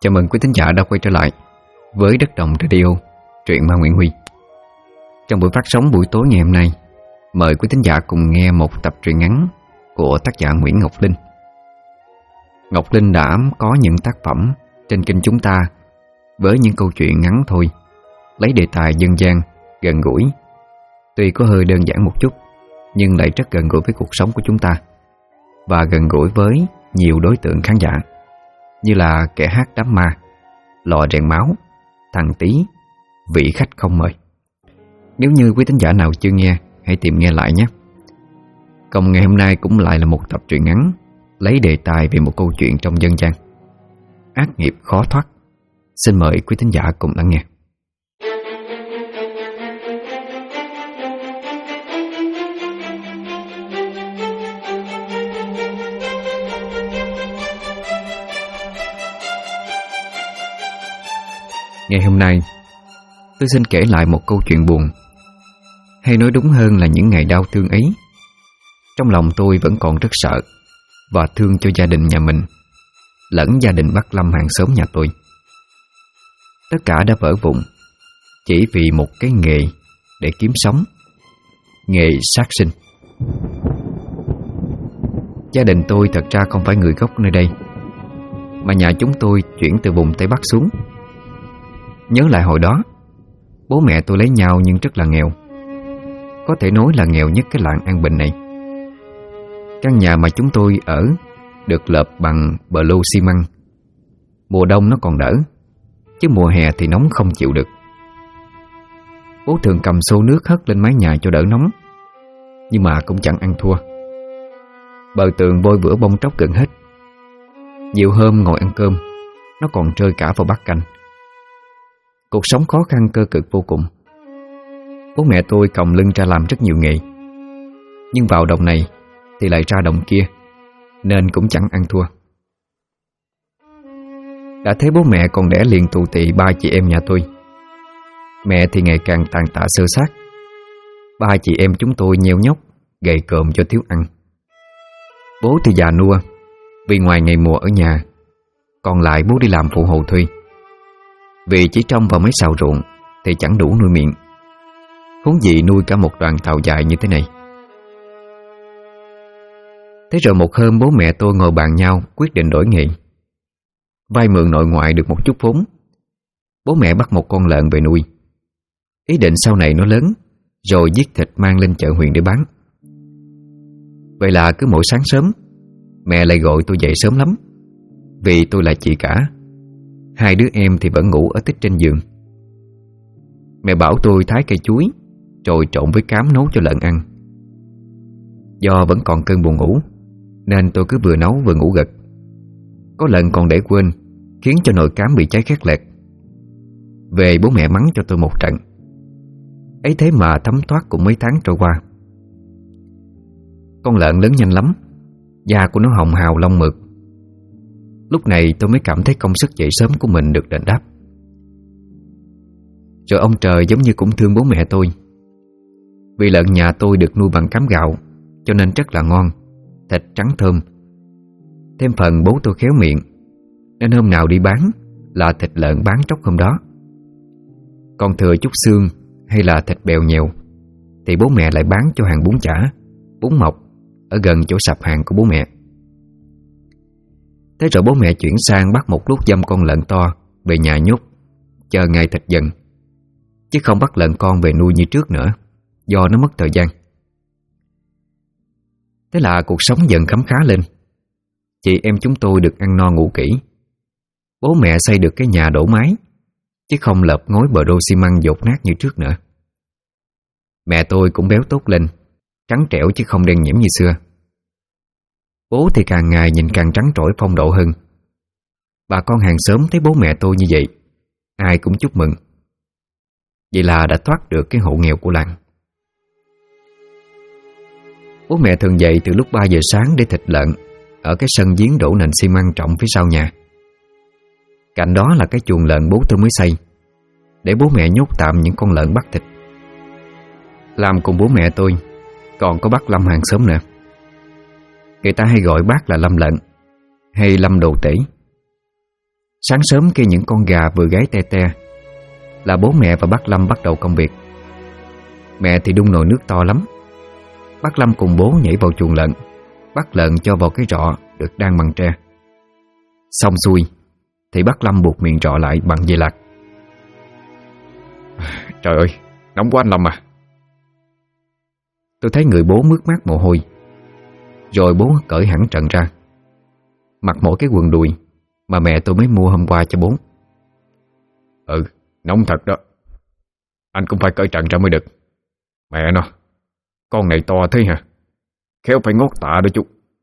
Chào mừng quý thính giả đã quay trở lại với Đất Đồng Radio, truyện ma Nguyễn Huy. Trong buổi phát sóng buổi tối ngày hôm nay, mời quý thính giả cùng nghe một tập truyện ngắn của tác giả Nguyễn Ngọc Linh. Ngọc Linh đã có những tác phẩm trên kênh chúng ta với những câu chuyện ngắn thôi, lấy đề tài dân gian, gần gũi. Tuy có hơi đơn giản một chút, nhưng lại rất gần gũi với cuộc sống của chúng ta và gần gũi với nhiều đối tượng khán giả, như là Kẻ hát đám ma, Lò rèn máu, Thằng Tí, Vị khách không mời. Nếu như quý thính giả nào chưa nghe, hãy tìm nghe lại nhé. Còn ngày hôm nay cũng lại là một tập truyện ngắn lấy đề tài về một câu chuyện trong dân gian, ác nghiệp khó thoát. Xin mời quý thính giả cùng lắng nghe. Ngày hôm nay, tôi xin kể lại một câu chuyện buồn, hay nói đúng hơn là những ngày đau thương ấy. Trong lòng tôi vẫn còn rất sợ và thương cho gia đình nhà mình, lẫn gia đình bác Lâm hàng xóm nhà tôi. Tất cả đã vỡ vụn chỉ vì một cái nghề để kiếm sống, nghề sát sinh. Gia đình tôi thật ra không phải người gốc nơi đây, mà nhà chúng tôi chuyển từ vùng Tây Bắc xuống. Nhớ lại hồi đó, bố mẹ tôi lấy nhau nhưng rất là nghèo, có thể nói là nghèo nhất cái làng An Bình này. Căn nhà mà chúng tôi ở được lợp bằng bờ lô xi măng. Mùa đông nó còn đỡ, chứ mùa hè thì nóng không chịu được. Bố thường cầm xô nước hất lên mái nhà cho đỡ nóng, nhưng mà cũng chẳng ăn thua. Bờ tường vôi vữa bong tróc gần hết. Nhiều hôm ngồi ăn cơm, nó còn rơi cả vào bát canh. Cuộc sống khó khăn cơ cực vô cùng. Bố mẹ tôi còng lưng ra làm rất nhiều nghề, nhưng vào đồng này thì lại ra đồng kia, nên cũng chẳng ăn thua. Đã thấy bố mẹ còn đẻ liền tù tị 3 chị em nhà tôi. Mẹ thì ngày càng tàn tạ xơ xác. 3 chị em chúng tôi nheo nhóc, gầy còm do thiếu ăn. Bố thì già nua vì ngoài ngày mùa ở nhà, còn lại bố đi làm phụ hồ thuê. Vì chỉ trông vào mấy sào ruộng thì chẳng đủ nuôi miệng, huống gì nuôi cả một đoàn tàu dài như thế này. Thế rồi một hôm bố mẹ tôi ngồi bàn nhau quyết định đổi nghề. Vay mượn nội ngoại được một chút vốn, bố mẹ bắt một con lợn về nuôi. Ý định sau này nó lớn rồi giết thịt mang lên chợ huyện để bán. Vậy là cứ mỗi sáng sớm, mẹ lại gọi tôi dậy sớm lắm, vì tôi là chị cả. 2 đứa em thì vẫn ngủ ở tích trên giường. Mẹ bảo tôi thái cây chuối rồi trộn với cám nấu cho lợn ăn. Do vẫn còn cơn buồn ngủ, nên tôi cứ vừa nấu vừa ngủ gật. Có lần còn để quên, khiến cho nồi cám bị cháy khét lẹt. Về bố mẹ mắng cho tôi một trận. Ấy thế mà thấm thoát cũng mấy tháng trôi qua. Con lợn lớn nhanh lắm, da của nó hồng hào lông mượt. Lúc này tôi mới cảm thấy công sức dậy sớm của mình được đền đáp. Rồi ông trời giống như cũng thương bố mẹ tôi. Vì lợn nhà tôi được nuôi bằng cám gạo, cho nên rất là ngon, thịt trắng thơm. Thêm phần bố tôi khéo miệng, nên hôm nào đi bán là thịt lợn bán tróc hôm đó. Còn thừa chút xương hay là thịt bèo nhèo thì bố mẹ lại bán cho hàng bún chả, bún mọc ở gần chỗ sạp hàng của bố mẹ. Thế rồi bố mẹ chuyển sang bắt một lúc dăm con lợn to về nhà nhốt, chờ ngày thịt dần, chứ không bắt lợn con về nuôi như trước nữa, do nó mất thời gian. Thế là cuộc sống dần khấm khá lên. Chị em chúng tôi được ăn no ngủ kỹ. Bố mẹ xây được cái nhà đổ mái, chứ không lợp ngói bờ đô xi măng dột nát như trước nữa. Mẹ tôi cũng béo tốt lên, trắng trẻo chứ không đen nhẽm như xưa. Bố thì càng ngày nhìn càng trắng trỗi phong độ hơn. Bà con hàng xóm thấy bố mẹ tôi như vậy, ai cũng chúc mừng. Vậy là đã thoát được cái hộ nghèo của làng. Bố mẹ thường dậy từ lúc 3 giờ sáng để thịt lợn ở cái sân giếng đổ nền xi măng trọng phía sau nhà. Cạnh đó là cái chuồng lợn bố tôi mới xây, để bố mẹ nhốt tạm những con lợn bắt thịt. Làm cùng bố mẹ tôi còn có bác Lâm hàng xóm nữa. Người ta hay gọi bác là Lâm Lợn hay Lâm Đồ Tể. Sáng sớm khi những con gà vừa gáy te te là bố mẹ và bác Lâm bắt đầu công việc. Mẹ thì đun nồi nước to lắm. Bác Lâm cùng bố nhảy vào chuồng lợn, bắt lợn cho vào cái rọ được đan bằng tre. Xong xuôi thì bác Lâm buộc miệng rọ lại bằng dây lạc. Trời ơi, nóng quá anh Lâm à. Tôi thấy người bố mướt mát mồ hôi. Rồi bố cởi hẳn trần ra, mặc mỗi cái quần đùi mà mẹ tôi mới mua hôm qua cho bố. Nóng thật đó. Anh cũng phải cởi trần ra mới được. Mẹ nó, con này to thế hả? Khéo phải ngót tạ đó chú.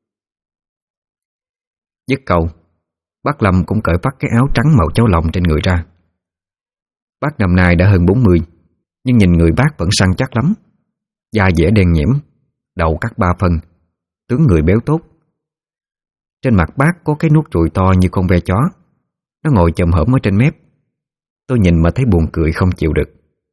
Dứt câu, bác Lâm cũng cởi vắt cái áo trắng màu cháo lòng trên người ra. Bác năm nay đã hơn 40, nhưng nhìn người bác vẫn săn chắc lắm. Da dẻ đen nhẽm, đầu cắt 3 phân, tướng người béo tốt. Trên mặt bác có cái nốt ruồi to như con ve chó. Nó ngồi chồm hổm ở trên mép. Tôi nhìn mà thấy buồn cười không chịu được.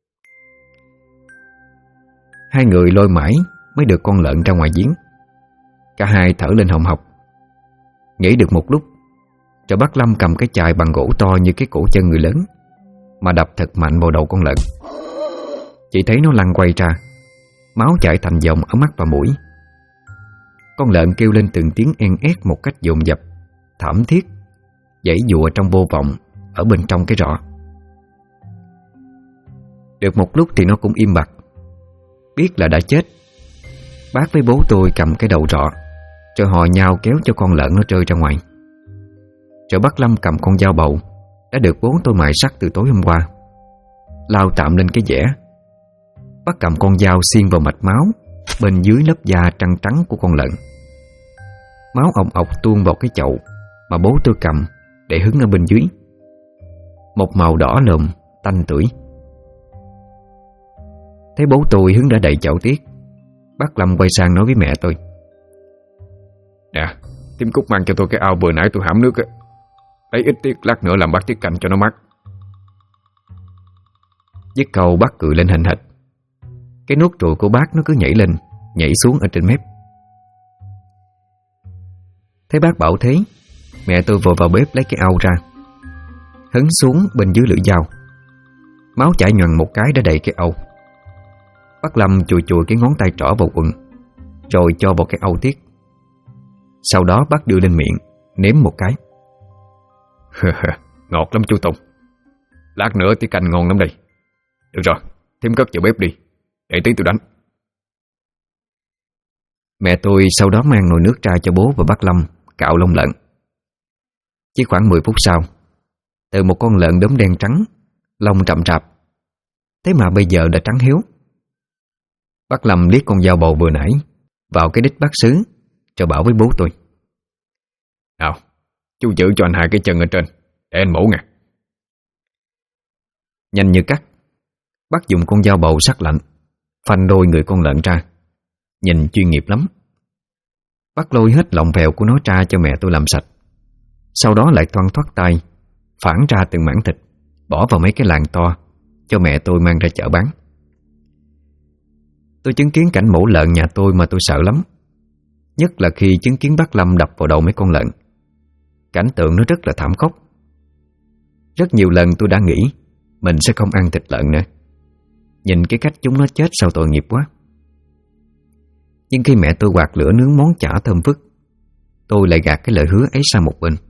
Hai người lôi mãi mới được con lợn ra ngoài giếng. Cả hai thở lên hồng hộc. Nghĩ được một lúc, rồi bác Lâm cầm cái chài bằng gỗ to như cái cổ chân người lớn mà đập thật mạnh vào đầu con lợn. Chỉ thấy nó lăn quay ra, máu chảy thành dòng ở mắt và mũi. Con lợn kêu lên từng tiếng en ét một cách dồn dập, thảm thiết, giãy giụa trong vô vọng ở bên trong cái rọ. Được một lúc thì nó cũng im bặt. Biết là đã chết, bác với bố tôi cầm cái đầu rọ, rồi hò nhau kéo cho con lợn nó rơi ra ngoài. Rồi bác Lâm cầm con dao bầu đã được bố tôi mài sắt từ tối hôm qua, lao tạm lên cái dẻ. Bác cầm con dao xiên vào mạch máu bên dưới lớp da trắng trắng của con lợn. Máu ồng ọc tuôn vào cái chậu mà bố tôi cầm để hứng ở bên dưới. Một màu đỏ lồm, tanh tưởi. Thấy bố tôi hứng đã đầy chậu tiết, bác Lâm quay sang nói với mẹ tôi: Nè, Tím Cúc mang cho tôi cái ao vừa nãy tôi hãm nước á. Lấy ít tiết lát nữa làm bát tiết canh cho nó mát. Dứt câu bác cười lên hình hệt. Cái nốt ruồi của bác nó cứ nhảy lên nhảy xuống ở trên mép. Thấy bác bảo thế, mẹ tôi vội vào bếp lấy cái ao ra, hứng xuống bên dưới lưỡi dao. Máu chảy nhoằng một cái đã đầy cái ao. Bác Lâm chùi chùi cái ngón tay trỏ vào quần, rồi cho vào cái ao tiết. Sau đó bác đưa lên miệng nếm một cái. Ngọt lắm chú Tùng. Lát nữa tiết canh ngon lắm đây. Được rồi, Thím cất vào bếp đi, để tí tôi đánh. Mẹ tôi sau đó mang nồi nước ra cho bố và bác Lâm cạo lông lợn. Chỉ khoảng 10 phút sau, từ một con lợn đốm đen trắng, lông rậm rạp, thế mà bây giờ đã trắng héo. Bác Lâm liếc con dao bầu vừa nãy vào cái đít bát sứ, rồi bảo với bố tôi: Nào, chú giữ cho anh 2 cái chân ở trên, để anh mổ nè. Nhanh như cắt, bác dùng con dao bầu sắc lạnh phanh đôi người con lợn ra. Nhìn chuyên nghiệp lắm. Bác lôi hết lòng vèo của nó ra cho mẹ tôi làm sạch. Sau đó lại thoăn thoắt tay phản ra từng mảng thịt, bỏ vào mấy cái lạng to cho mẹ tôi mang ra chợ bán. Tôi chứng kiến cảnh mổ lợn nhà tôi mà tôi sợ lắm. Nhất là khi chứng kiến bác Lâm đập vào đầu mấy con lợn. Cảnh tượng nó rất là thảm khốc. Rất nhiều lần tôi đã nghĩ mình sẽ không ăn thịt lợn nữa. Nhìn cái cách chúng nó chết sao tội nghiệp quá. Nhưng khi mẹ tôi quạt lửa nướng món chả thơm phức, tôi lại gạt cái lời hứa ấy sang một bên.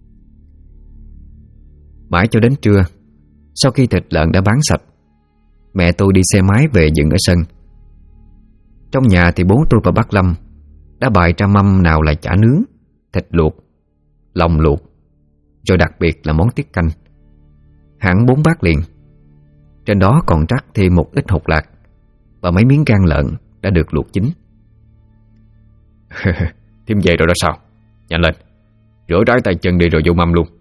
Mãi cho đến trưa, sau khi thịt lợn đã bán sạch, mẹ tôi đi xe máy về dựng ở sân. Trong nhà thì bố tôi và bác Lâm đã bày ra mâm nào là chả nướng, thịt luộc, lòng luộc, rồi đặc biệt là món tiết canh. Hẳn 4 bát liền. Trên đó còn rắc thêm một ít hột lạc và mấy miếng gan lợn đã được luộc chín. Thím về rồi đó sao? Nhanh lên, rửa rái tay chân đi rồi vô mâm luôn.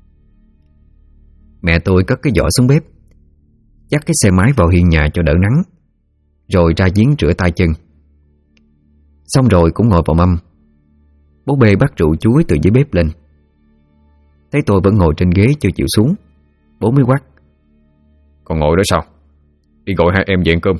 Mẹ tôi cất cái giỏ xuống bếp, dắt cái xe máy vào hiên nhà cho đỡ nắng, rồi ra giếng rửa tay chân. Xong rồi cũng ngồi vào mâm. Bố bê bát rượu chuối từ dưới bếp lên. Thấy tôi vẫn ngồi trên ghế chưa chịu xuống, bố mới quát: Còn ngồi đó sao? Đi gọi 2 em về ăn cơm.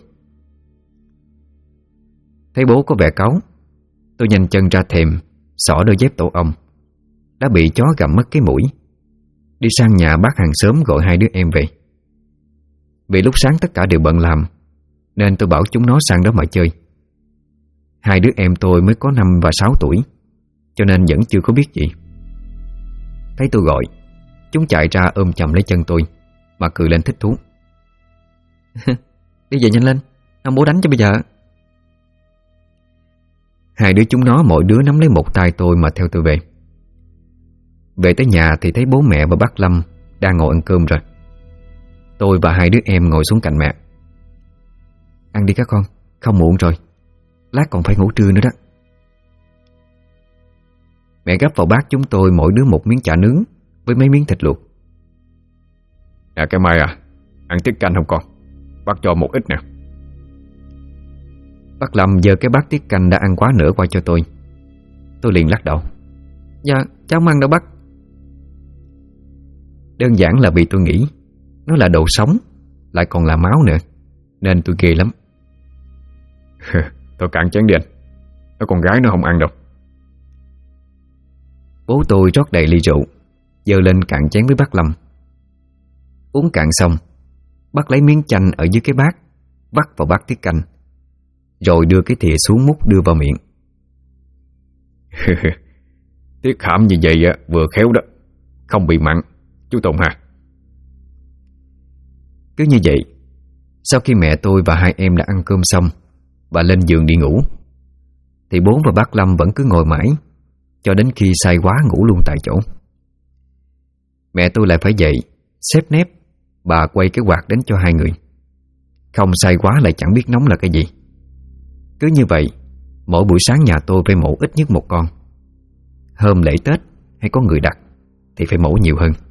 Thấy bố có vẻ cáu, tôi nhanh chân ra thềm, xỏ đôi dép tổ ong đã bị chó gặm mất cái mũi. đi sang nhà bác hàng xóm gọi hai đứa em về. Vì lúc sáng tất cả đều bận làm nên tôi bảo chúng nó sang đó mà chơi. Hai đứa em tôi mới có 5 và 6 tuổi, cho nên vẫn chưa có biết gì. Thấy tôi gọi, chúng chạy ra ôm chầm lấy chân tôi mà cười lên thích thú. Đi về nhanh lên, ông bố đánh cho bây giờ. Hai đứa chúng nó mỗi đứa nắm lấy một tay tôi mà theo tôi về. Về tới nhà thì thấy bố mẹ và bác Lâm đang ngồi ăn cơm rồi. Tôi và hai đứa em ngồi xuống cạnh mẹ. Ăn đi các con, không muộn rồi, lát còn phải ngủ trưa nữa đó. Mẹ gắp vào bát chúng tôi mỗi đứa một miếng chả nướng với mấy miếng thịt luộc. Cái Mai à, ăn tiết canh không con? Bác cho một ít nè. Bác Lâm giơ cái bát tiết canh đã ăn quá nửa qua cho tôi. Tôi liền lắc đầu. Dạ, cháu không ăn đâu bác. Đơn giản là vì tôi nghĩ nó là đồ sống, lại còn là máu nữa, nên tôi ghê lắm. Tôi cạn chén đi anh, nó con gái nó không ăn đâu. Bố tôi rót đầy ly rượu, giơ lên cạn chén với bác Lâm. Uống cạn xong, bác lấy miếng chanh ở dưới cái bát vắt vào bát tiết canh, rồi đưa cái thìa xuống múc đưa vào miệng. Tiết hãm như vậy vừa khéo đó, không bị mặn, chú Tùng hả? Cứ như vậy, sau khi mẹ tôi và hai em đã ăn cơm xong và lên giường đi ngủ, thì bố và bác Lâm vẫn cứ ngồi mãi cho đến khi say quá ngủ luôn tại chỗ. Mẹ tôi lại phải dậy xếp nép, bà quay cái quạt đến cho hai người. Không say quá lại chẳng biết nóng là cái gì. Cứ như vậy, mỗi buổi sáng nhà tôi phải mổ ít nhất một con. Hôm lễ Tết hay có người đặt thì phải mổ nhiều hơn.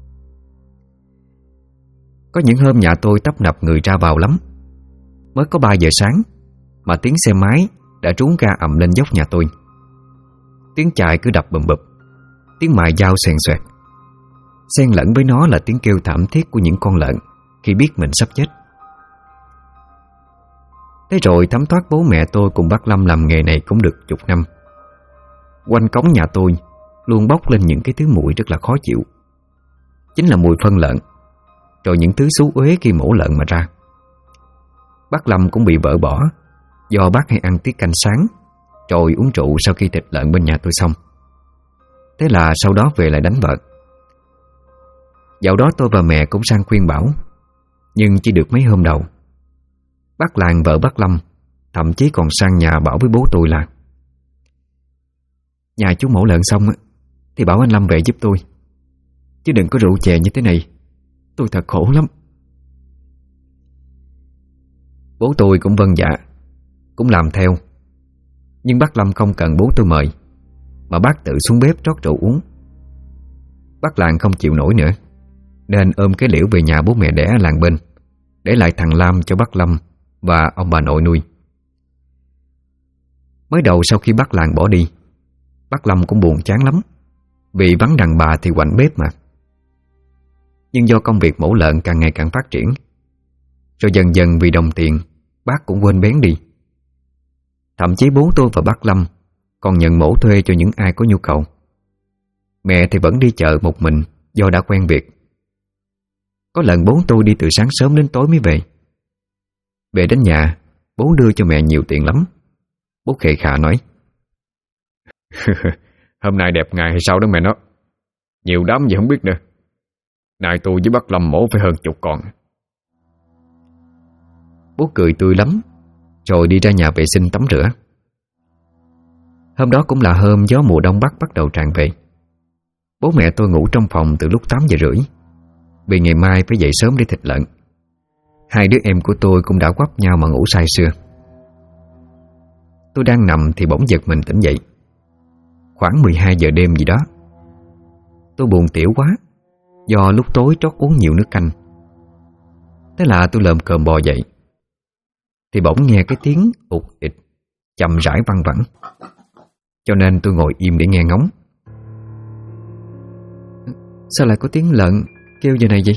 Có những hôm nhà tôi tấp nập người ra vào lắm. Mới có 3 giờ sáng mà tiếng xe máy đã trún ga ầm lên dốc nhà tôi. Tiếng chài cứ đập bùm bụp, tiếng mài dao xoèn xoẹt. Xen lẫn với nó là tiếng kêu thảm thiết của những con lợn khi biết mình sắp chết. Thế rồi thấm thoát bố mẹ tôi cùng bác Lâm làm nghề này cũng được chục năm. Quanh cống nhà tôi luôn bốc lên những cái thứ mùi rất là khó chịu. Chính là mùi phân lợn, rồi những thứ xú uế khi mổ lợn mà ra. Bác Lâm cũng bị vợ bỏ do bác hay ăn tiết canh sáng rồi uống rượu sau khi thịt lợn bên nhà tôi xong. Thế là sau đó về lại đánh vợ. Dạo đó tôi và mẹ cũng sang khuyên bảo, nhưng chỉ được mấy hôm đầu. Bác Làng vợ bác Lâm thậm chí còn sang nhà bảo với bố tôi là: nhà chú mổ lợn xong thì bảo anh Lâm về giúp tôi, chứ đừng có rượu chè như thế này, tôi thật khổ lắm. Bố tôi cũng vâng dạ, cũng làm theo. Nhưng bác Lâm không cần bố tôi mời, mà bác tự xuống bếp rót rượu uống. Bác Làng không chịu nổi nữa, nên ôm cái liễu về nhà bố mẹ đẻ ở làng bên, để lại thằng Lam cho bác Lâm và ông bà nội nuôi. Mới đầu sau khi bác Làng bỏ đi, bác Lâm cũng buồn chán lắm, vì vắng đàn bà thì quạnh bếp mà. Nhưng do công việc mổ lợn càng ngày càng phát triển, rồi dần dần vì đồng tiền, bác cũng quên bén đi. Thậm chí bố tôi và bác Lâm còn nhận mổ thuê cho những ai có nhu cầu. Mẹ thì vẫn đi chợ một mình do đã quen việc. Có lần bố tôi đi từ sáng sớm đến tối mới về. Về đến nhà, bố đưa cho mẹ nhiều tiền lắm. Bố khề khà nói: Hôm nay đẹp ngày hay sao đó mẹ nó, nhiều đám gì không biết nữa. Nay tôi với bác Lâm mổ phải hơn 10 con. Bố cười tươi lắm, rồi đi ra nhà vệ sinh tắm rửa. Hôm đó cũng là hôm gió mùa đông bắc bắt đầu tràn về. Bố mẹ tôi ngủ trong phòng từ lúc 8 giờ rưỡi, vì ngày mai phải dậy sớm để thịt lợn. Hai đứa em của tôi cũng đã quắp nhau mà ngủ say sưa. Tôi đang nằm thì bỗng giật mình tỉnh dậy. Khoảng 12 giờ đêm gì đó. Tôi buồn tiểu quá, do lúc tối trót uống nhiều nước canh. Thế là tôi lồm cồm bò dậy, thì bỗng nghe cái tiếng ụt ịt chậm rãi văng vẳng. Cho nên tôi ngồi im để nghe ngóng. Sao lại có tiếng lợn kêu giờ này vậy?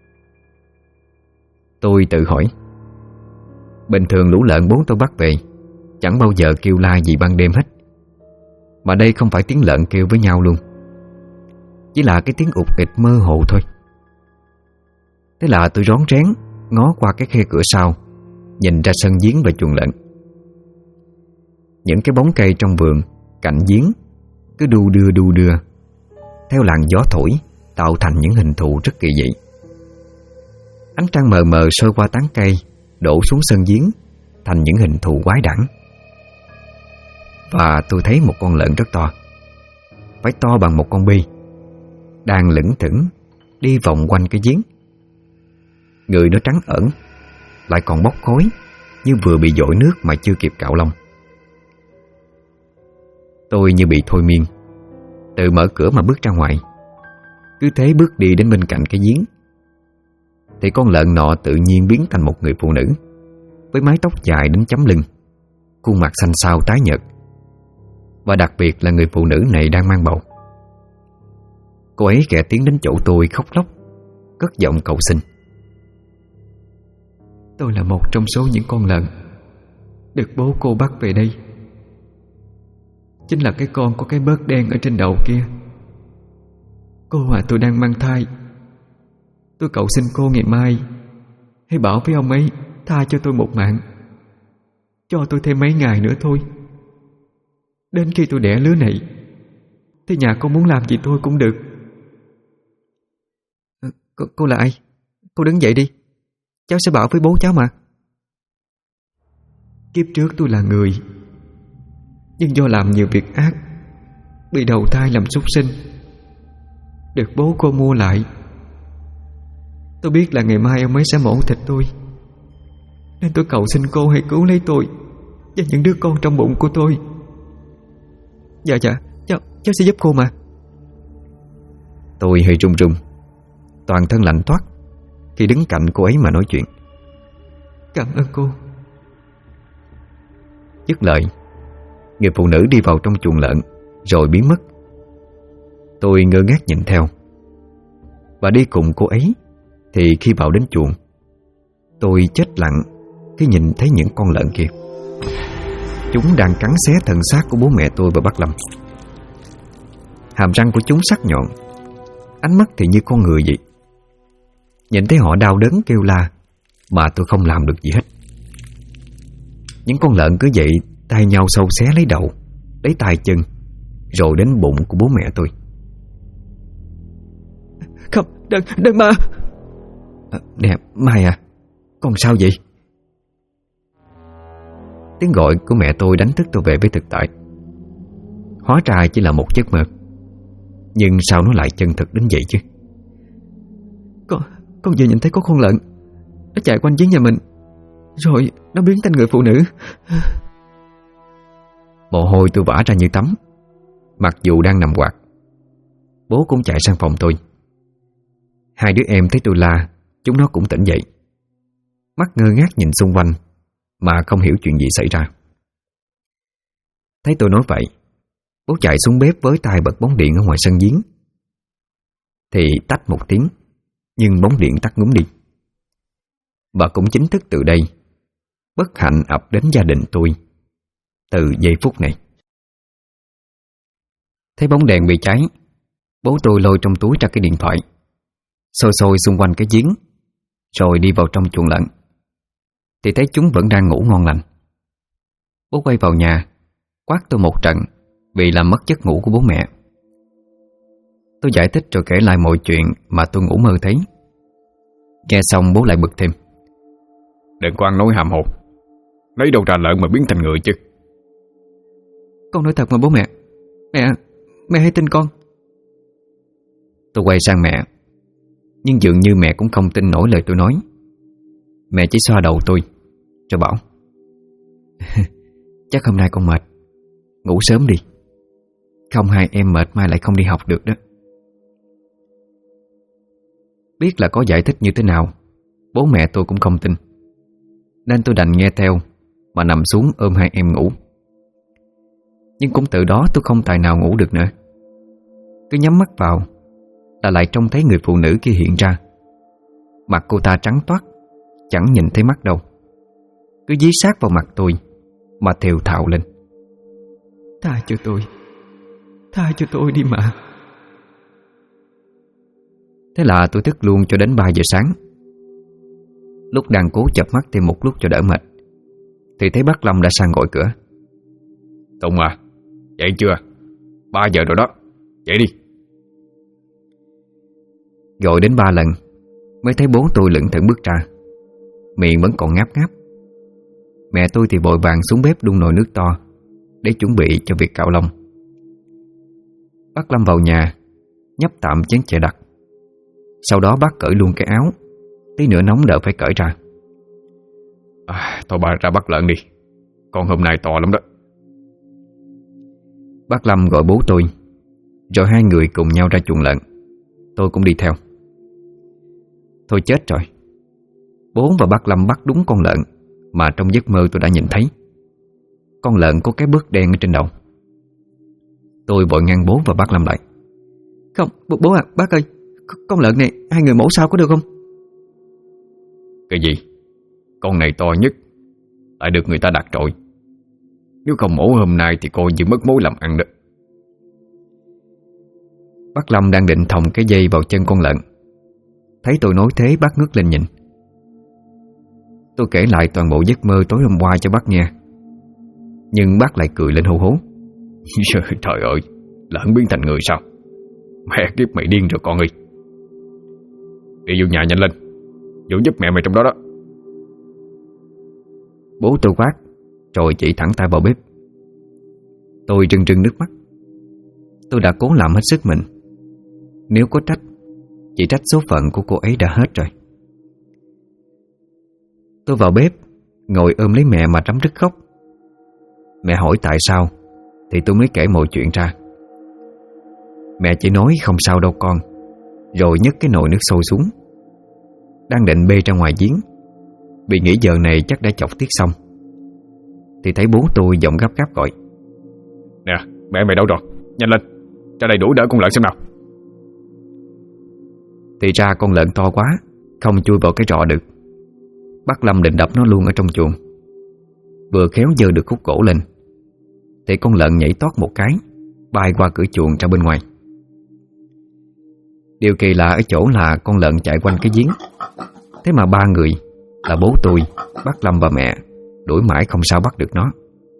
Tôi tự hỏi. Bình thường lũ lợn bố tôi bắt về chẳng bao giờ kêu la gì ban đêm hết, mà đây không phải tiếng lợn kêu với nhau luôn. chỉ là cái tiếng ụt ịt mơ hồ thôi. Thế là tôi rón rén ngó qua cái khe cửa sau, nhìn ra sân giếng và chuồng lợn. Những cái bóng cây trong vườn cạnh giếng cứ đu đưa theo làn gió thổi, tạo thành những hình thù rất kỳ dị. Ánh trăng mờ mờ soi qua tán cây, đổ xuống sân giếng thành những hình thù quái đản. Và tôi thấy một con lợn rất to, phải to bằng một con bi, đang lững thững đi vòng quanh cái giếng. Người nó trắng ẩn, lại còn bốc khói như vừa bị dội nước mà chưa kịp cạo lông. Tôi như bị thôi miên, tự mở cửa mà bước ra ngoài. Cứ thế bước đi đến bên cạnh cái giếng, thì con lợn nọ tự nhiên biến thành một người phụ nữ với mái tóc dài đến chấm lưng, khuôn mặt xanh xao tái nhợt. Và đặc biệt là người phụ nữ này đang mang bầu. Cô ấy ghé tiến đến chỗ tôi khóc lóc, cất giọng cầu xin. Tôi là một trong số những con lợn được bố cô bắt về đây. Chính là cái con có cái bớt đen ở trên đầu kia. Cô tôi đang mang thai. Tôi cầu xin cô ngày mai hãy bảo với ông ấy tha cho tôi một mạng, cho tôi thêm mấy ngày nữa thôi. Đến khi tôi đẻ lứa này thì nhà cô muốn làm gì tôi cũng được. Cô là ai? Cô đứng dậy đi, cháu sẽ bảo với bố cháu mà. Kiếp trước tôi là người, nhưng do làm nhiều việc ác bị đầu thai làm súc sinh, được bố cô mua lại. Tôi biết là ngày mai ông ấy sẽ mổ thịt tôi, nên tôi cầu xin cô hãy cứu lấy tôi và những đứa con trong bụng của tôi. Dạ cháu sẽ giúp cô mà. Tôi hơi run run, toàn thân lạnh toát khi đứng cạnh cô ấy mà nói chuyện. Cảm ơn cô. Dứt lời, người phụ nữ đi vào trong chuồng lợn rồi biến mất. Tôi ngơ ngác nhìn theo. Và đi cùng cô ấy thì khi vào đến chuồng, tôi chết lặng khi nhìn thấy những con lợn kia. Chúng đang cắn xé thân xác của bố mẹ tôi và bác Lâm. Hàm răng của chúng sắc nhọn, ánh mắt thì như con người vậy. Nhìn thấy họ đau đớn kêu la mà tôi không làm được gì hết. Những con lợn cứ vậy tay nhau sâu xé lấy đầu, lấy tay chân, rồi đến bụng của bố mẹ tôi. Không, đừng mà. Nè Mai à, con sao vậy? Tiếng gọi của mẹ tôi đánh thức tôi về với thực tại. Hóa ra chỉ là một giấc mơ, nhưng sao nó lại chân thực đến vậy chứ? Con vừa nhìn thấy có con lợn, nó chạy quanh giếng nhà mình, rồi nó biến thành người phụ nữ. Mồ hôi tôi vã ra như tắm. Mặc dù đang nằm quạt, bố cũng chạy sang phòng tôi. Hai đứa em thấy tôi la, chúng nó cũng tỉnh dậy, mắt ngơ ngác nhìn xung quanh mà không hiểu chuyện gì xảy ra. Thấy tôi nói vậy, bố chạy xuống bếp với tay bật bóng điện ở ngoài sân giếng. Thì tách một tiếng, nhưng bóng điện tắt ngúm đi. Và cũng chính thức từ đây, bất hạnh ập đến gia đình tôi từ giây phút này. Thấy bóng đèn bị cháy, bố tôi lôi trong túi ra cái điện thoại, soi xung quanh cái giếng, rồi đi vào trong chuồng lợn. Thì thấy chúng vẫn đang ngủ ngon lành. Bố quay vào nhà, quát tôi một trận vì làm mất giấc ngủ của bố mẹ. Tôi giải thích rồi kể lại mọi chuyện mà tôi ngủ mơ thấy. Nghe xong bố lại bực thêm. Đừng có ăn nói hàm hồ, lấy đâu ra lợn mà biến thành người chứ? Con nói thật mà bố mẹ. Mẹ hãy tin con. Tôi quay sang mẹ, nhưng dường như mẹ cũng không tin nổi lời tôi nói. Mẹ chỉ xoa đầu tôi rồi bảo chắc hôm nay con mệt, ngủ sớm đi, không hai em mệt mai lại không đi học được đó. Biết là có giải thích như thế nào, bố mẹ tôi cũng không tin, nên tôi đành nghe theo mà nằm xuống ôm hai em ngủ. Nhưng cũng từ đó tôi không tài nào ngủ được nữa. Cứ nhắm mắt vào là lại trông thấy người phụ nữ kia hiện ra. Mặt cô ta trắng toát, chẳng nhìn thấy mắt đâu, cứ dí sát vào mặt tôi mà thều thào lên. Tha cho tôi đi mà. Thế là tôi thức luôn cho đến 3 giờ sáng. Lúc đang cố chợp mắt thêm một lúc cho đỡ mệt thì thấy bác Lâm đã sang gọi cửa. Tùng à, dậy chưa? 3 giờ rồi đó, dậy đi. Gọi đến 3 lần mới thấy bố tôi lững thững bước ra, miệng vẫn còn ngáp ngáp. Mẹ tôi thì vội vàng xuống bếp đun nồi nước to để chuẩn bị cho việc cạo lông. Bác Lâm vào nhà nhấp tạm chén chè đặc. Sau đó bác cởi luôn cái áo, tí nữa nóng đỡ phải cởi ra. Thôi bà ra bắt lợn đi, con hôm nay to lắm đó. Bác Lâm gọi bố tôi, rồi hai người cùng nhau ra chuồng lợn. Tôi cũng đi theo. Thôi chết rồi, bố và bác Lâm bắt đúng con lợn mà trong giấc mơ tôi đã nhìn thấy. Con lợn có cái bước đen ở trên đầu. Tôi vội ngăn bố và bác Lâm lại. Không, bố à, bác ơi, con lợn này hai người mổ sao có được không? Cái gì? Con này to nhất, lại được người ta đặt rồi. Nếu không mổ hôm nay thì coi như mất mối làm ăn đó. Bác Lâm đang định thòng cái dây vào chân con lợn. Thấy tôi nói thế, bác ngước lên nhìn. Tôi kể lại toàn bộ giấc mơ tối hôm qua cho bác nghe, nhưng bác lại cười lên hô hố. Trời ơi, lợn biến thành người sao? Mẹ kiếp mày điên rồi con ơi. Đi vô nhà nhanh lên, vô giúp mẹ mày trong đó đó. Bố tôi quát, rồi chỉ thẳng tay vào bếp. Tôi rưng rưng nước mắt. Tôi đã cố làm hết sức mình. Nếu có trách, chỉ trách số phận của cô ấy đã hết rồi. Tôi vào bếp, ngồi ôm lấy mẹ mà rắm rứt khóc. Mẹ hỏi tại sao thì tôi mới kể mọi chuyện ra. Mẹ chỉ nói không sao đâu con, rồi nhấc cái nồi nước sôi xuống. Đang định bê ra ngoài giếng, vì nghĩ giờ này chắc đã chọc tiết xong, thì thấy bố tôi giọng gấp gáp gọi. Nè, mẹ mày đâu rồi? Nhanh lên, ra đây đuổi đỡ con lợn xem nào. Thì ra con lợn to quá, không chui vào cái rọ được. Bác Lâm định đập nó luôn ở trong chuồng. Vừa khéo giơ được khúc gỗ lên thì con lợn nhảy tót một cái, bay qua cửa chuồng ra bên ngoài. Điều kỳ lạ ở chỗ là con lợn chạy quanh cái giếng. Thế mà ba người là bố tôi, bác Lâm và mẹ đuổi mãi không sao bắt được nó.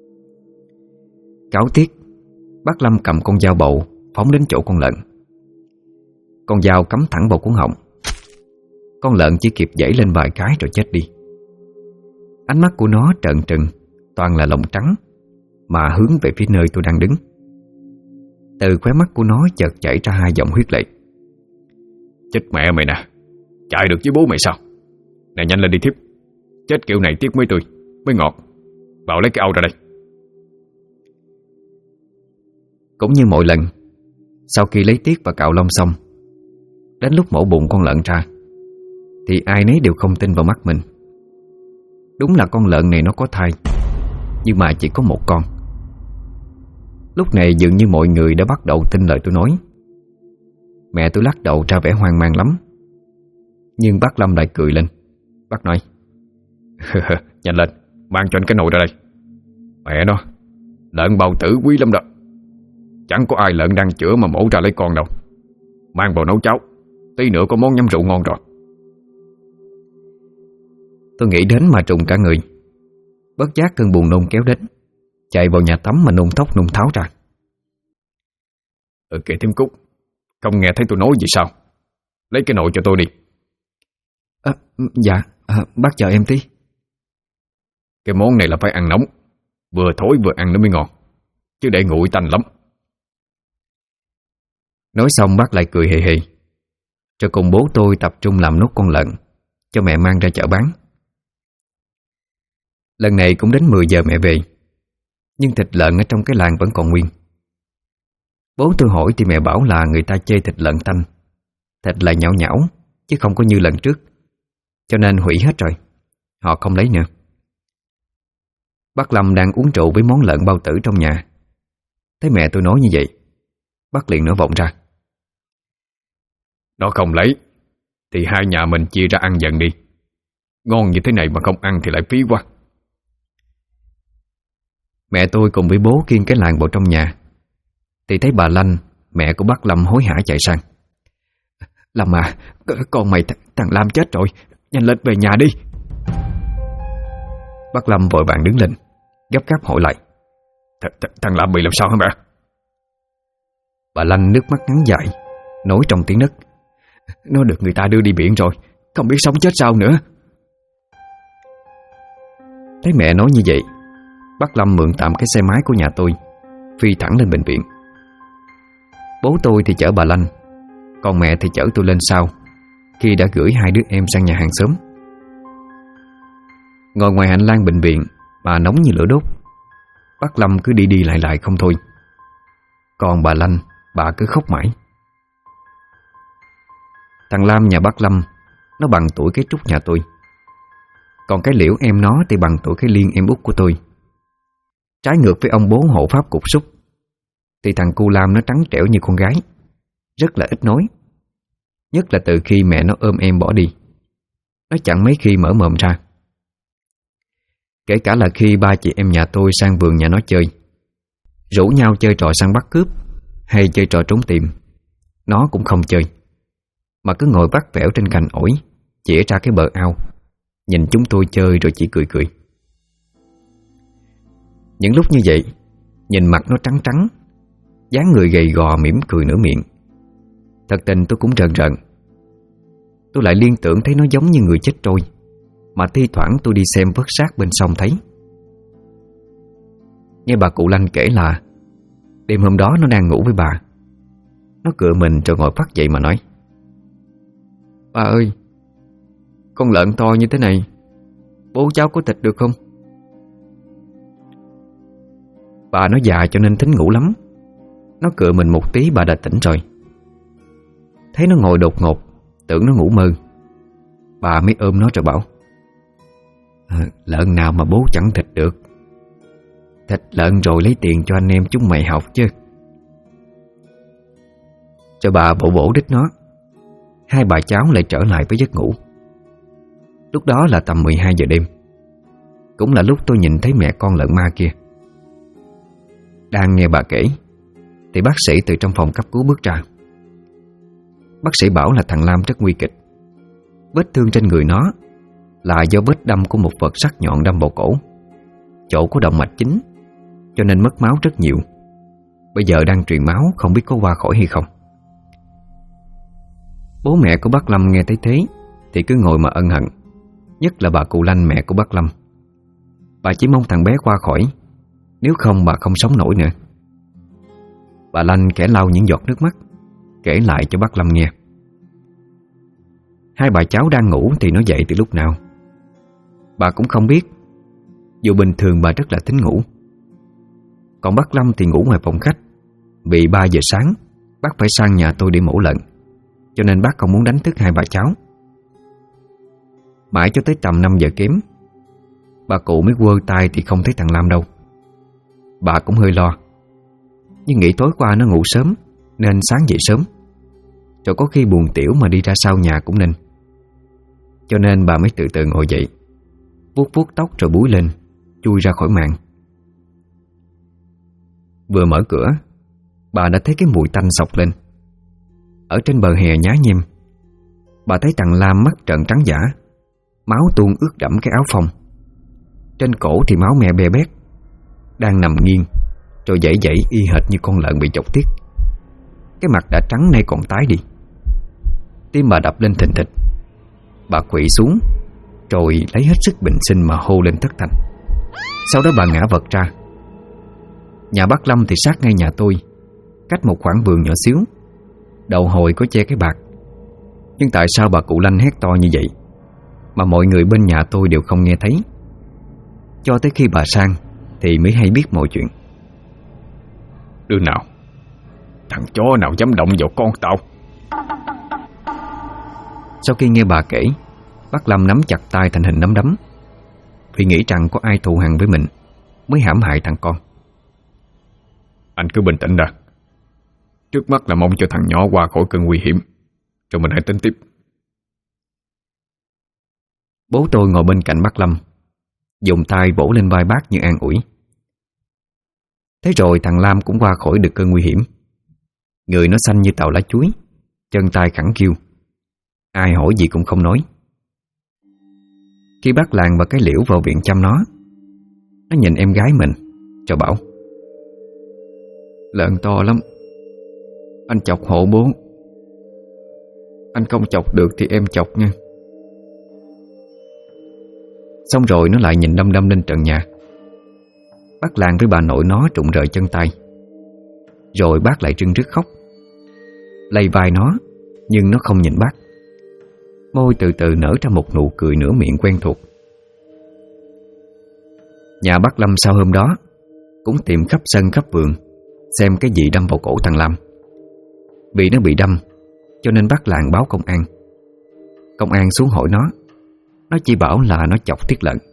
Cáo tiếc, bác Lâm cầm con dao bầu phóng đến chỗ con lợn. Con dao cắm thẳng vào cuống họng. Con lợn chỉ kịp giãy lên vài cái rồi chết đi. Ánh mắt của nó trợn trừng, toàn là lông trắng, mà hướng về phía nơi tôi đang đứng. Từ khóe mắt của nó chợt chảy ra hai dòng huyết lệ. Chết mẹ mày nè, chạy được với bố mày sao? Nè nhanh lên đi thiếp, chết kiểu này tiếc mới tươi, mới ngọt. Bảo lấy cái âu ra đây. Cũng như mọi lần, sau khi lấy tiết và cạo lông xong, đến lúc mổ bụng con lợn ra thì ai nấy đều không tin vào mắt mình. Đúng là con lợn này nó có thai, nhưng mà chỉ có một con. Lúc này dường như mọi người đã bắt đầu tin lời tôi nói. Mẹ tôi lắc đầu ra vẻ hoang mang lắm. Nhưng bác Lâm lại cười lên. Bác nói: Nhanh lên, mang cho anh cái nồi ra đây. Mẹ nó, lợn bào tử quý lắm đó. Chẳng có ai lợn đang chữa mà mổ ra lấy con đâu. Mang vào nấu cháo, tí nữa có món nhắm rượu ngon rồi. Tôi nghĩ đến mà trùng cả người. Bất giác cơn buồn nôn kéo đến, chạy vào nhà tắm mà nôn thốc nôn tháo ra. Kìa Thím Cúc, không nghe thấy tôi nói gì sao? Lấy cái nồi cho tôi đi. Dạ, bác chờ em tí. Cái món này là phải ăn nóng, vừa thối vừa ăn nó mới ngon, chứ để nguội tanh lắm. Nói xong bác lại cười hề hề, rồi cùng bố tôi tập trung làm nốt con lợn cho mẹ mang ra chợ bán. Lần này cũng đến 10 giờ mẹ về, nhưng thịt lợn ở trong cái làng vẫn còn nguyên. Bố tôi hỏi thì mẹ bảo là người ta chê thịt lợn tanh, thịt lại nhão nhão chứ không có như lần trước, cho nên hủy hết rồi, họ không lấy nữa. Bác Lâm đang uống rượu với món lợn bao tử trong nhà. Thấy mẹ tôi nói như vậy, bác liền nói vọng ra: Nó không lấy thì hai nhà mình chia ra ăn dần đi. Ngon như thế này mà không ăn thì lại phí quá. Mẹ tôi cùng với bố khiêng cái làng vào trong nhà thì thấy bà Lanh, mẹ của bác Lâm hối hả chạy sang: Lâm à, con mày thằng Lam chết rồi, nhanh lên về nhà đi. Bác Lâm vội vàng đứng lên, gấp gáp hỏi lại: Thằng Lam bị làm sao hả mẹ? Bà Lanh nước mắt ngắn dài, nói trong tiếng nấc: Nó được người ta đưa đi biển rồi, không biết sống chết sao nữa. Thấy mẹ nói như vậy, bác Lâm mượn tạm cái xe máy của nhà tôi, phi thẳng lên bệnh viện. Bố tôi thì chở bà Lanh, còn mẹ thì chở tôi lên sau, khi đã gửi hai đứa em sang nhà hàng xóm. Ngồi ngoài hành lang bệnh viện mà nóng như lửa đốt, bác Lâm cứ đi đi lại lại không thôi. Còn bà Lanh, bà cứ khóc mãi. Thằng Lam nhà bác Lâm, nó bằng tuổi cái Trúc nhà tôi. Còn cái Liễu em nó thì bằng tuổi cái Liên em út của tôi. Trái ngược với ông bố hộ pháp cục súc, thì thằng cu Lam nó trắng trẻo như con gái, rất là ít nói. Nhất là từ khi mẹ nó ôm em bỏ đi, nó chẳng mấy khi mở mồm ra. Kể cả là khi ba chị em nhà tôi sang vườn nhà nó chơi, rủ nhau chơi trò săn bắt cướp hay chơi trò trốn tìm, nó cũng không chơi, mà cứ ngồi vắt vẻo trên cành ổi, chĩa ra cái bờ ao, nhìn chúng tôi chơi rồi chỉ cười cười. Những lúc như vậy, nhìn mặt nó trắng trắng, dáng người gầy gò mỉm cười nửa miệng, thật tình tôi cũng rợn rợn. Tôi lại liên tưởng thấy nó giống như người chết trôi, mà thi thoảng tôi đi xem vớt xác bên sông thấy. Nghe bà cụ Lanh kể là đêm hôm đó nó đang ngủ với bà, nó cựa mình rồi ngồi phắt dậy mà nói: Bà ơi, con lợn to như thế này, bố cháu có thịt được không? Bà nó già cho nên thính ngủ lắm, nó cựa mình một tí bà đã tỉnh rồi. Thấy nó ngồi đột ngột, tưởng nó ngủ mơ, bà mới ôm nó rồi bảo: Lợn nào mà bố chẳng thịt được, thịt lợn rồi lấy tiền cho anh em chúng mày học chứ. Cho bà bổ bổ đít nó, hai bà cháu lại trở lại với giấc ngủ. Lúc đó là tầm 12 giờ đêm, cũng là lúc tôi nhìn thấy mẹ con lợn ma kia. Đang nghe bà kể thì bác sĩ từ trong phòng cấp cứu bước ra. Bác sĩ bảo là thằng Lam rất nguy kịch. Vết thương trên người nó là do vết đâm của một vật sắc nhọn đâm vào cổ, chỗ có động mạch chính, cho nên mất máu rất nhiều. Bây giờ đang truyền máu, không biết có qua khỏi hay không. Bố mẹ của bác Lâm nghe thấy thế thì cứ ngồi mà ân hận, nhất là bà cụ Lanh mẹ của bác Lâm. Bà chỉ mong thằng bé qua khỏi, nếu không bà không sống nổi nữa. Bà Lanh khẽ lau những giọt nước mắt, kể lại cho bác Lâm nghe. Hai bà cháu đang ngủ thì nó dậy từ lúc nào bà cũng không biết, dù bình thường bà rất là thích ngủ. Còn bác Lâm thì ngủ ngoài phòng khách, vì 3 giờ sáng bác phải sang nhà tôi để mổ lợn, cho nên bác không muốn đánh thức hai bà cháu. Mãi cho tới tầm 5 giờ kém, bà cụ mới quơ tay thì không thấy thằng Lam đâu. Bà cũng hơi lo, nhưng nghĩ tối qua nó ngủ sớm nên sáng dậy sớm, rồi có khi buồn tiểu mà đi ra sau nhà cũng nên. Cho nên bà mới từ từ ngồi dậy, vuốt vuốt tóc rồi búi lên, chui ra khỏi màn. Vừa mở cửa, bà đã thấy cái mùi tanh xộc lên. Ở trên bờ hè nhá nhem, bà thấy thằng Lam mắt trợn trắng dã, máu tuôn ướt đẫm cái áo phông. Trên cổ thì máu me be bét, đang nằm nghiêng rồi dãy dãy y hệt như con lợn bị chọc tiết. Cái mặt đã trắng nay còn tái đi. Tim bà đập lên thình thịch. Bà quỵ xuống rồi lấy hết sức bình sinh mà hô lên thất thanh. Sau đó bà ngã vật ra. Nhà bác Lâm thì sát ngay nhà tôi, cách một khoảng vườn nhỏ xíu. Đầu hồi có che cái bạc, nhưng tại sao bà cụ Lanh hét to như vậy mà mọi người bên nhà tôi đều không nghe thấy? Cho tới khi bà sang thì mới hay biết mọi chuyện. Đứa nào, thằng chó nào dám động vào con tao? Sau khi nghe bà kể, bác Lâm nắm chặt tay thành hình nắm đấm, vì nghĩ rằng có ai thù hằn với mình mới hãm hại thằng con. Anh cứ bình tĩnh đã. Trước mắt là mong cho thằng nhỏ qua khỏi cơn nguy hiểm, rồi mình hãy tính tiếp. Bố tôi ngồi bên cạnh bác Lâm, dùng tay vỗ lên vai bác như an ủi. Thế rồi thằng Lam cũng qua khỏi được cơn nguy hiểm. Người nó xanh như tàu lá chuối, chân tay khẳng khiu, Ai hỏi gì cũng không nói. Khi bác Làng và cái Liễu vào viện chăm nó nhìn em gái mình rồi bảo: "Lợn to lắm, anh chọc hộ bố. Anh không chọc được thì em chọc nha." Xong rồi nó lại nhìn đăm đăm lên trần nhà. Bác Làng với bà nội nó trụng rời chân tay. Rồi bác lại rưng rức khóc, lay vai nó, nhưng nó không nhìn bác. Môi từ từ nở ra một nụ cười nửa miệng quen thuộc. Nhà bác Lâm sau hôm đó cũng tìm khắp sân khắp vườn xem cái gì đâm vào cổ thằng Lâm. Vì nó bị đâm cho nên bác Làng báo công an. Công an xuống hỏi nó chỉ bảo là nó chọc tiết lợn.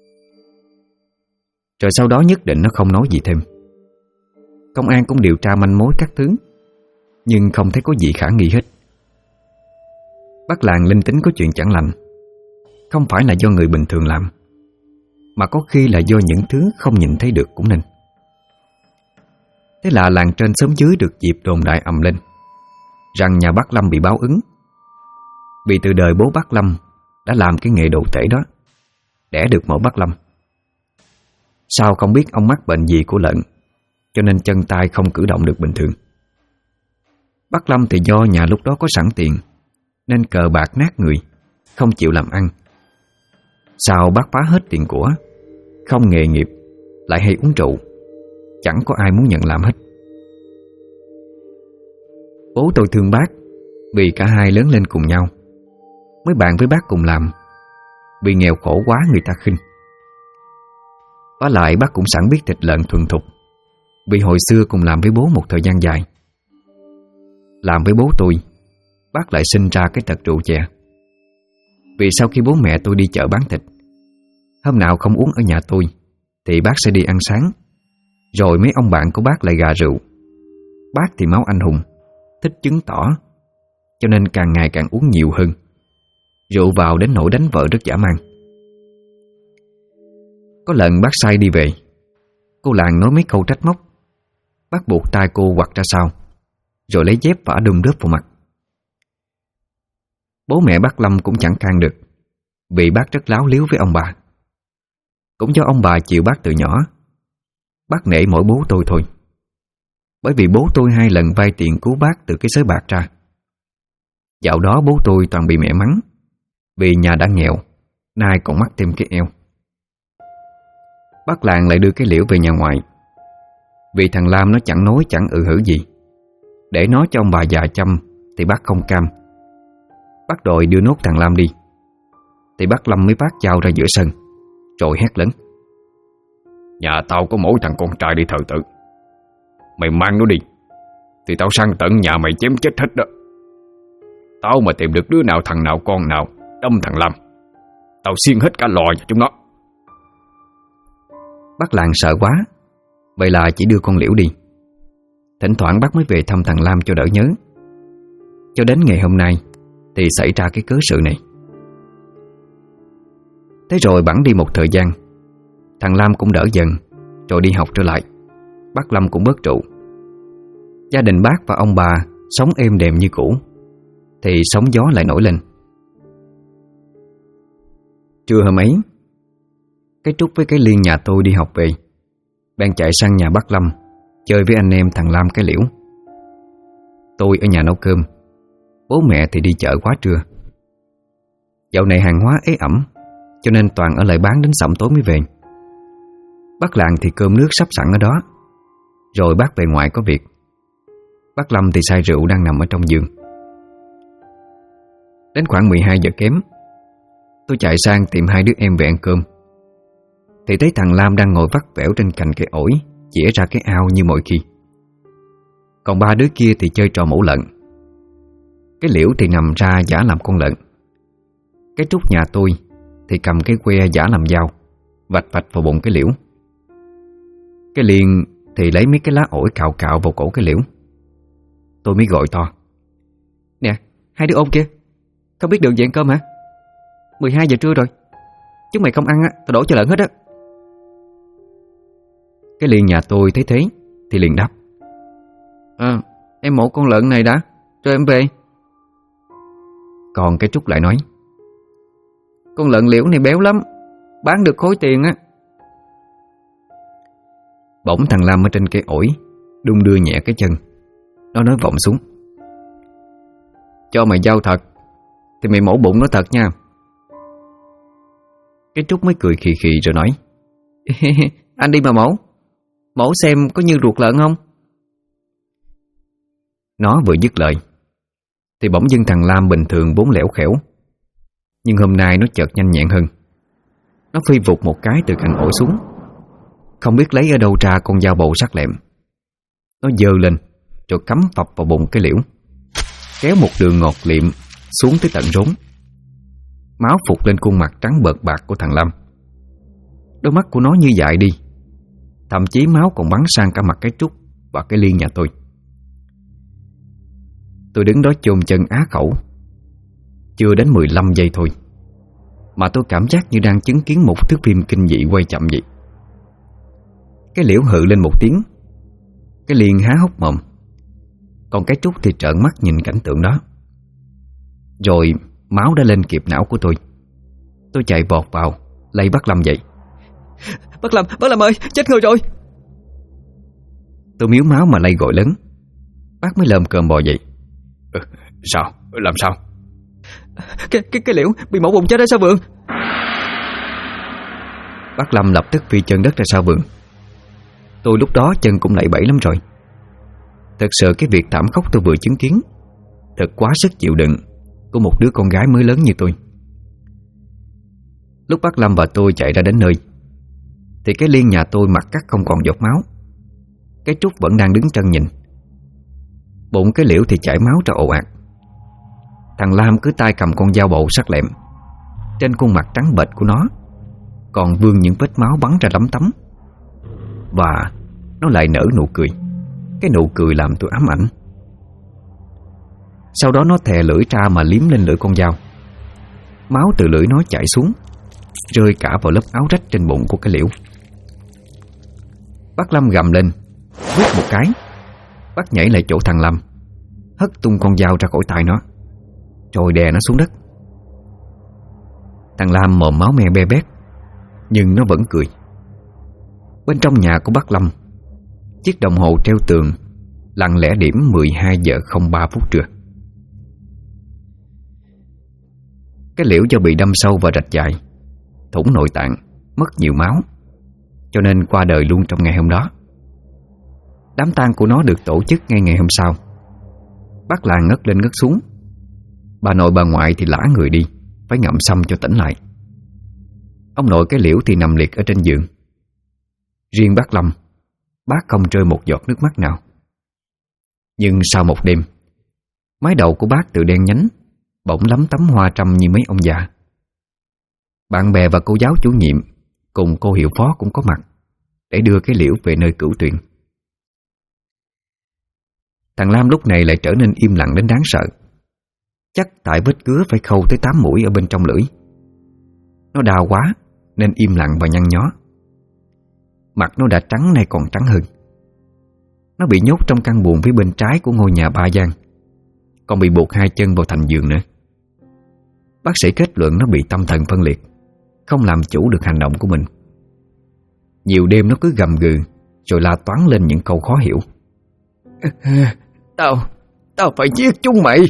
Rồi sau đó nhất định nó không nói gì thêm. Công an cũng điều tra manh mối các thứ, nhưng không thấy có gì khả nghi hết. Bác Làng linh tính có chuyện chẳng lành, không phải là do người bình thường làm, mà có khi là do những thứ không nhìn thấy được cũng nên. Thế là làng trên xóm dưới được dịp đồn đại ầm lên rằng nhà bác Lâm bị báo ứng. Vì từ đời bố bác Lâm đã làm cái nghề đồ tể đó, đẻ được mẫu bác Lâm. Sao không biết ông mắc bệnh gì của lợn, cho nên chân tay không cử động được bình thường. Bác Lâm thì do nhà lúc đó có sẵn tiền nên cờ bạc nát người, không chịu làm ăn. Sao bác phá hết tiền của, không nghề nghiệp, lại hay uống rượu, chẳng có ai muốn nhận làm hết. Bố tôi thương bác vì cả hai lớn lên cùng nhau, mới bàn với bác cùng làm. Vì nghèo khổ quá người ta khinh. Vả lại bác cũng sẵn biết thịt lợn thuần thục, vì hồi xưa cùng làm với bố một thời gian dài. Làm với bố tôi, bác lại sinh ra cái tật rượu chè. Vì sau khi bố mẹ tôi đi chợ bán thịt, hôm nào không uống ở nhà tôi thì bác sẽ đi ăn sáng. Rồi mấy ông bạn của bác lại gà rượu. Bác thì máu anh hùng, thích chứng tỏ, cho nên càng ngày càng uống nhiều hơn. Rượu vào đến nỗi đánh vợ rất dã man. Có lần bác say đi về, cô làng nói mấy câu trách móc. Bác buộc tay cô quặt ra sau, rồi lấy dép vả đum đớp vào mặt. Bố mẹ bác Lâm cũng chẳng can được, vì bác rất láo liếu với ông bà. Cũng do ông bà chịu bác từ nhỏ, bác nể mỗi bố tôi thôi. Bởi vì bố tôi 2 lần vay tiền cứu bác từ cái xới bạc ra. Dạo đó bố tôi toàn bị mẹ mắng, vì nhà đã nghèo, nay còn mắc thêm cái eo. Bác Làng lại đưa cái Liễu về nhà ngoại, vì thằng Lam nó chẳng nói chẳng hử gì. Để nó cho ông bà già chăm thì bác không cam. Bác đòi đưa nốt thằng Lam đi. Thì bác Lâm mới vác dao ra giữa sân, rồi hét lớn: "Nhà tao có mỗi thằng con trai đi thờ tự. Mày mang nó đi thì tao sang tận nhà mày chém chết hết đó. Tao mà tìm được đứa nào, thằng nào, con nào đâm thằng Lam, tao xiên hết cả lò cho chúng nó." Bác Làng sợ quá, vậy là chỉ đưa con Liễu đi. Thỉnh thoảng bác mới về thăm thằng Lam cho đỡ nhớ. Cho đến ngày hôm nay thì xảy ra cái cớ sự này. Thế rồi bẵng đi một thời gian, thằng Lam cũng đỡ dần, rồi đi học trở lại. Bác Lâm cũng bớt rượu. Gia đình bác và ông bà sống êm đềm như cũ, thì sóng gió lại nổi lên. Trưa hôm ấy, cái Trúc với cái Liên nhà tôi đi học về, bèn chạy sang nhà bác Lâm chơi với anh em thằng Lam cái Liễu. Tôi ở nhà nấu cơm, bố mẹ thì đi chợ quá trưa. Dạo này hàng hóa ế ẩm, cho nên toàn ở lại bán đến sẩm tối mới về. Bác Làng thì cơm nước sắp sẵn ở đó. Rồi bác về ngoại có việc. Bác Lâm thì say rượu đang nằm ở trong giường. Đến khoảng 12 giờ kém, tôi chạy sang tìm 2 đứa em về ăn cơm, thì thấy thằng Lam đang ngồi vắt vẻo trên cành cây ổi, chĩa ra cái ao như mọi khi. Còn 3 đứa kia thì chơi trò mổ lợn. Cái Liễu thì nằm ra giả làm con lợn. Cái Trúc nhà tôi thì cầm cái que giả làm dao, vạch vạch vào bụng cái Liễu. Cái Liên thì lấy mấy cái lá ổi cào cào vào cổ cái Liễu. Tôi mới gọi to: "Nè, 2 đứa ôn kia, không biết đường về ăn cơm hả? 12 giờ trưa rồi, chúng mày không ăn á, tao đổ cho lợn hết á." Cái Liên nhà tôi thấy thế thì liền đáp: "Em mổ con lợn này đã, rồi em về." Còn cái Trúc lại nói: "Con lợn liễu này béo lắm, bán được khối tiền á." Bỗng thằng Lam ở trên cây ổi đung đưa nhẹ cái chân. Nó nói vọng xuống: "Cho mày giao thật thì mày mổ bụng nó thật nha." Cái Trúc mới cười khì khì rồi nói: "Anh đi mà mổ. Mổ xem có như ruột lợn không?" Nó vừa dứt lời thì bỗng dưng thằng Lam bình thường vốn lẻo khẻo, nhưng hôm nay nó chợt nhanh nhẹn hơn. Nó phi vụt một cái từ cạnh ổi xuống, không biết lấy ở đâu ra con dao bầu sắc lẹm. Nó giơ lên rồi cắm phập vào bụng cái liễu, kéo một đường ngọt liệm xuống tới tận rốn. Máu phụt lên khuôn mặt trắng bợt bạc của thằng Lam. Đôi mắt của nó như dại đi, thậm chí máu còn bắn sang cả mặt cái Trúc và cái Liên nhà tôi. Tôi đứng đó chôn chân á khẩu. Chưa đến 15 giây thôi mà tôi cảm giác như đang chứng kiến một thước phim kinh dị quay chậm vậy. Cái liễu hự lên một tiếng, cái Liên há hốc mồm, còn cái Trúc thì trợn mắt nhìn cảnh tượng đó. Rồi máu đã lên kịp não của tôi. Tôi chạy vọt vào lay bác Lâm dậy. Bác Lâm ơi, chết người rồi!" Tôi miếu máu mà lay gọi lớn. Bác mới lơm cơm bò dậy. Sao? Làm sao? Cái liễu bị mổ bụng chết ở sau vườn. Bác Lâm lập tức phi chân đất ra sau vườn. Tôi lúc đó chân cũng lạy bẫy lắm rồi. Thật sự cái việc thảm khốc tôi vừa chứng kiến thật quá sức chịu đựng của một đứa con gái mới lớn như tôi. Lúc bác Lâm và tôi chạy ra đến nơi thì cái Liên nhà tôi mặt cắt không còn giọt máu. Cái Trúc vẫn đang đứng chân nhìn. Bụng cái liễu thì chảy máu ra ồ ạt. Thằng Lam cứ tay cầm con dao bầu sắc lẹm. Trên khuôn mặt trắng bệch của nó còn vương những vết máu bắn ra lấm tấm. Và nó lại nở nụ cười. Cái nụ cười làm tôi ám ảnh. Sau đó nó thè lưỡi ra mà liếm lên lưỡi con dao. Máu từ lưỡi nó chảy xuống, rơi cả vào lớp áo rách trên bụng của cái liễu. Bác Lâm gầm lên, vút một cái. Bác nhảy lại chỗ thằng Lâm, hất tung con dao ra khỏi tay nó, rồi đè nó xuống đất. Thằng Lam mồm máu me be bét, nhưng nó vẫn cười. Bên trong nhà của bác Lâm, chiếc đồng hồ treo tường lặng lẽ điểm 12 giờ 03 phút trưa. Cái liễu do bị đâm sâu và rạch dài, thủng nội tạng, mất nhiều máu, cho nên qua đời luôn trong ngày hôm đó. Đám tang của nó được tổ chức ngay ngày hôm sau. Bác làng ngất lên ngất xuống. Bà nội bà ngoại thì lả người đi, phải ngậm xăm cho tỉnh lại. Ông nội cái liễu thì nằm liệt ở trên giường. Riêng bác Lâm, bác không rơi một giọt nước mắt nào. Nhưng sau một đêm, mái đầu của bác từ đen nhánh bỗng lấm tấm hoa trâm như mấy ông già. Bạn bè và cô giáo chủ nhiệm cùng cô hiệu phó cũng có mặt để đưa cái liễu về nơi cửu tuyền. Thằng Lam lúc này lại trở nên im lặng đến đáng sợ. Chắc tại vết cứa phải khâu tới 8 mũi ở bên trong lưỡi. Nó đau quá nên im lặng và nhăn nhó. Mặt nó đã trắng nay còn trắng hơn. Nó bị nhốt trong căn buồng phía bên trái của ngôi nhà ba gian, còn bị buộc 2 chân vào thành giường nữa. Bác sĩ kết luận nó bị tâm thần phân liệt, không làm chủ được hành động của mình. Nhiều đêm nó cứ gầm gừ rồi la toáng lên những câu khó hiểu. Tao phải giết chúng mày.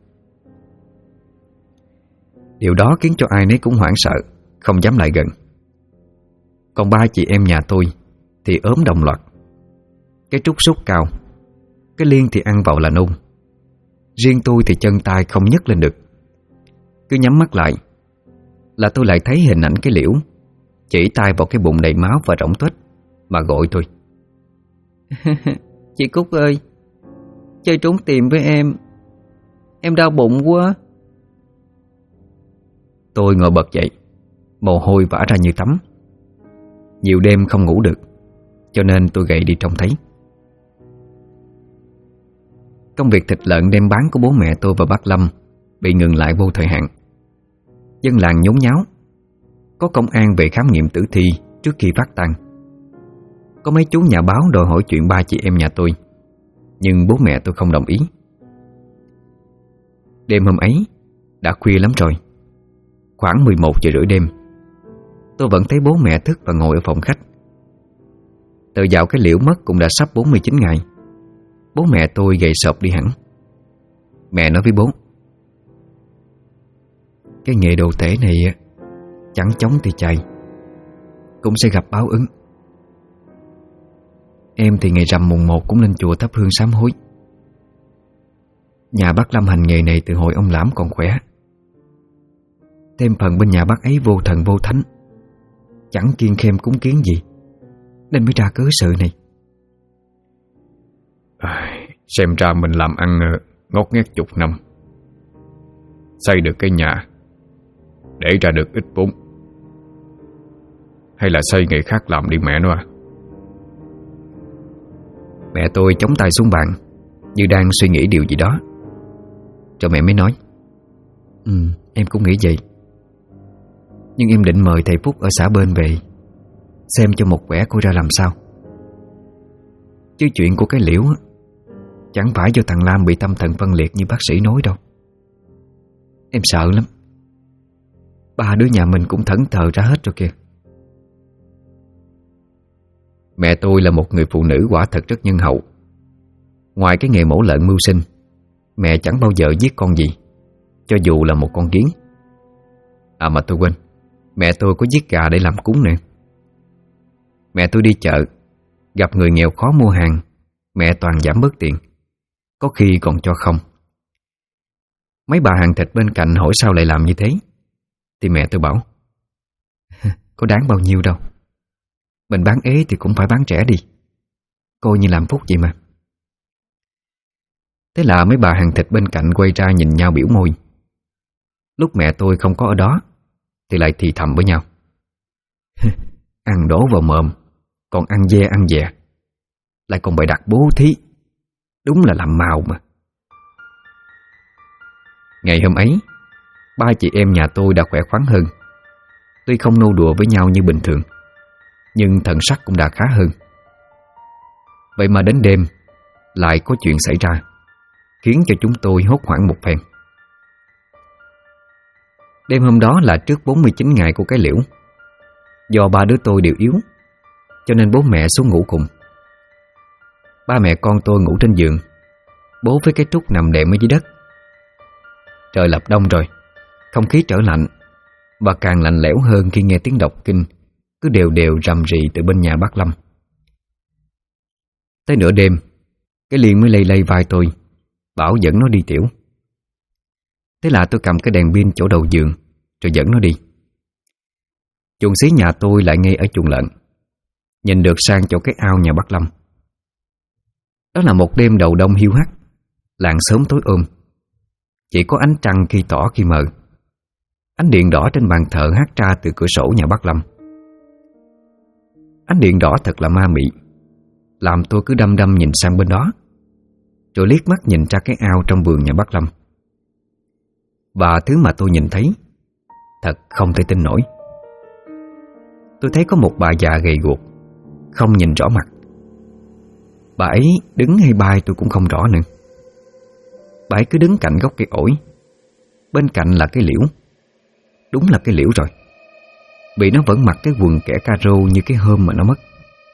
Điều đó khiến cho ai nấy cũng hoảng sợ, không dám lại gần. Còn 3 chị em nhà tôi thì ốm đồng loạt. Cái Trúc sốt cao, cái Liên thì ăn vào là nôn. Riêng tôi thì chân tay không nhấc lên được. Cứ nhắm mắt lại là tôi lại thấy hình ảnh cái liễu chỉ tay vào cái bụng đầy máu và rỗng tuếch mà gọi tôi. Chị Cúc ơi, chơi trốn tìm với em đau bụng quá. Tôi ngồi bật dậy, mồ hôi vã ra như tắm. Nhiều đêm không ngủ được, cho nên tôi gậy đi trông thấy. Công việc thịt lợn đem bán của bố mẹ tôi và bác Lâm bị ngừng lại vô thời hạn. Dân làng nhốn nháo. Có công an về khám nghiệm tử thi trước khi phát tang. Có mấy chú nhà báo đòi hỏi chuyện 3 chị em nhà tôi, nhưng bố mẹ tôi không đồng ý. Đêm hôm ấy, Đã khuya lắm rồi, khoảng 11 giờ rưỡi đêm. Tôi vẫn thấy bố mẹ thức và ngồi ở phòng khách. Từ dạo cái Liễu mất cũng đã sắp 49 ngày. Bố mẹ tôi gầy sọp đi hẳn. Mẹ nói với bố: cái nghề đồ tể này chẳng chống thì chạy, cũng sẽ gặp báo ứng. Em thì ngày rằm mùng 1 cũng lên chùa thắp hương sám hối. Nhà bác Lâm hành nghề này từ hồi ông Lãm còn khỏe. Thêm phần bên nhà bác ấy vô thần vô thánh, chẳng kiêng khem cúng kiến gì, nên mới ra cớ sự này. Xem ra mình làm ăn ngót nghét chục năm, xây được cái nhà để ra được ít vốn, hay là xây nghề khác làm đi mẹ nó à? Mẹ tôi chống tay xuống bàn, như đang suy nghĩ điều gì đó. Rồi mẹ mới nói: em cũng nghĩ vậy. Nhưng em định mời thầy Phúc ở xã bên về xem cho một quẻ coi ra làm sao. Chứ chuyện của cái Liễu chẳng phải do thằng Lam bị tâm thần phân liệt như bác sĩ nói đâu. Em sợ lắm. Ba đứa nhà mình cũng thẫn thờ ra hết rồi kìa. Mẹ tôi là một người phụ nữ quả thật rất nhân hậu. Ngoài cái nghề mổ lợn mưu sinh, mẹ chẳng bao giờ giết con gì, cho dù là một con kiến. À mà tôi quên, mẹ tôi có giết gà để làm cúng nữa. Mẹ tôi đi chợ, gặp người nghèo khó mua hàng, mẹ toàn giảm bớt tiền, có khi còn cho không. Mấy bà hàng thịt bên cạnh hỏi sao lại làm như thế, thì mẹ tôi bảo: có đáng bao nhiêu đâu, mình bán ế thì cũng phải bán rẻ đi, coi như làm phúc vậy mà. Thế là mấy bà hàng thịt bên cạnh quay ra nhìn nhau biểu môi. Lúc mẹ tôi không có ở đó thì lại thì thầm với nhau: ăn đổ vào mồm, còn ăn dê ăn dè, lại còn bày đặt bố thí, đúng là làm màu mà. Ngày hôm ấy, ba chị em nhà tôi đã khỏe khoắn hơn. Tuy không nô đùa với nhau như bình thường, nhưng thần sắc cũng đã khá hơn. Vậy mà đến đêm lại có chuyện xảy ra, khiến cho chúng tôi hốt hoảng một phen. Đêm hôm đó là trước 49 ngày của cái Liễu. Do ba đứa tôi đều yếu, cho nên bố mẹ xuống ngủ cùng. Ba mẹ con tôi ngủ trên giường, bố với cái Trúc nằm đệm ở dưới đất. Trời lập đông rồi, không khí trở lạnh, và càng lạnh lẽo hơn khi nghe tiếng đọc kinh cứ đều đều rầm rì từ bên nhà bác Lâm. Tới nửa đêm, cái Liên mới lay lay vai tôi, bảo dẫn nó đi tiểu. Thế là tôi cầm cái đèn pin chỗ đầu giường rồi dẫn nó đi. Chuồng xí nhà tôi lại ngay ở chuồng lợn, nhìn được sang chỗ cái ao nhà bác Lâm. Đó là một đêm đầu đông hiu hắt, làng sớm tối ôm. Chỉ có ánh trăng khi tỏ khi mờ. Ánh điện đỏ trên bàn thờ hắt ra từ cửa sổ nhà bác Lâm. Ánh điện đỏ thật là ma mị, làm tôi cứ đăm đăm nhìn sang bên đó, rồi liếc mắt nhìn ra cái ao trong vườn nhà bác Lâm. Và thứ mà tôi nhìn thấy thật không thể tin nổi. Tôi thấy có một bà già gầy guộc, không nhìn rõ mặt. Bà ấy đứng hay bay tôi cũng không rõ nữa. Bà ấy cứ đứng cạnh gốc cây ổi, bên cạnh là cái Liễu. Đúng là cái Liễu rồi, vì nó vẫn mặc cái quần kẻ caro như cái hôm mà nó mất.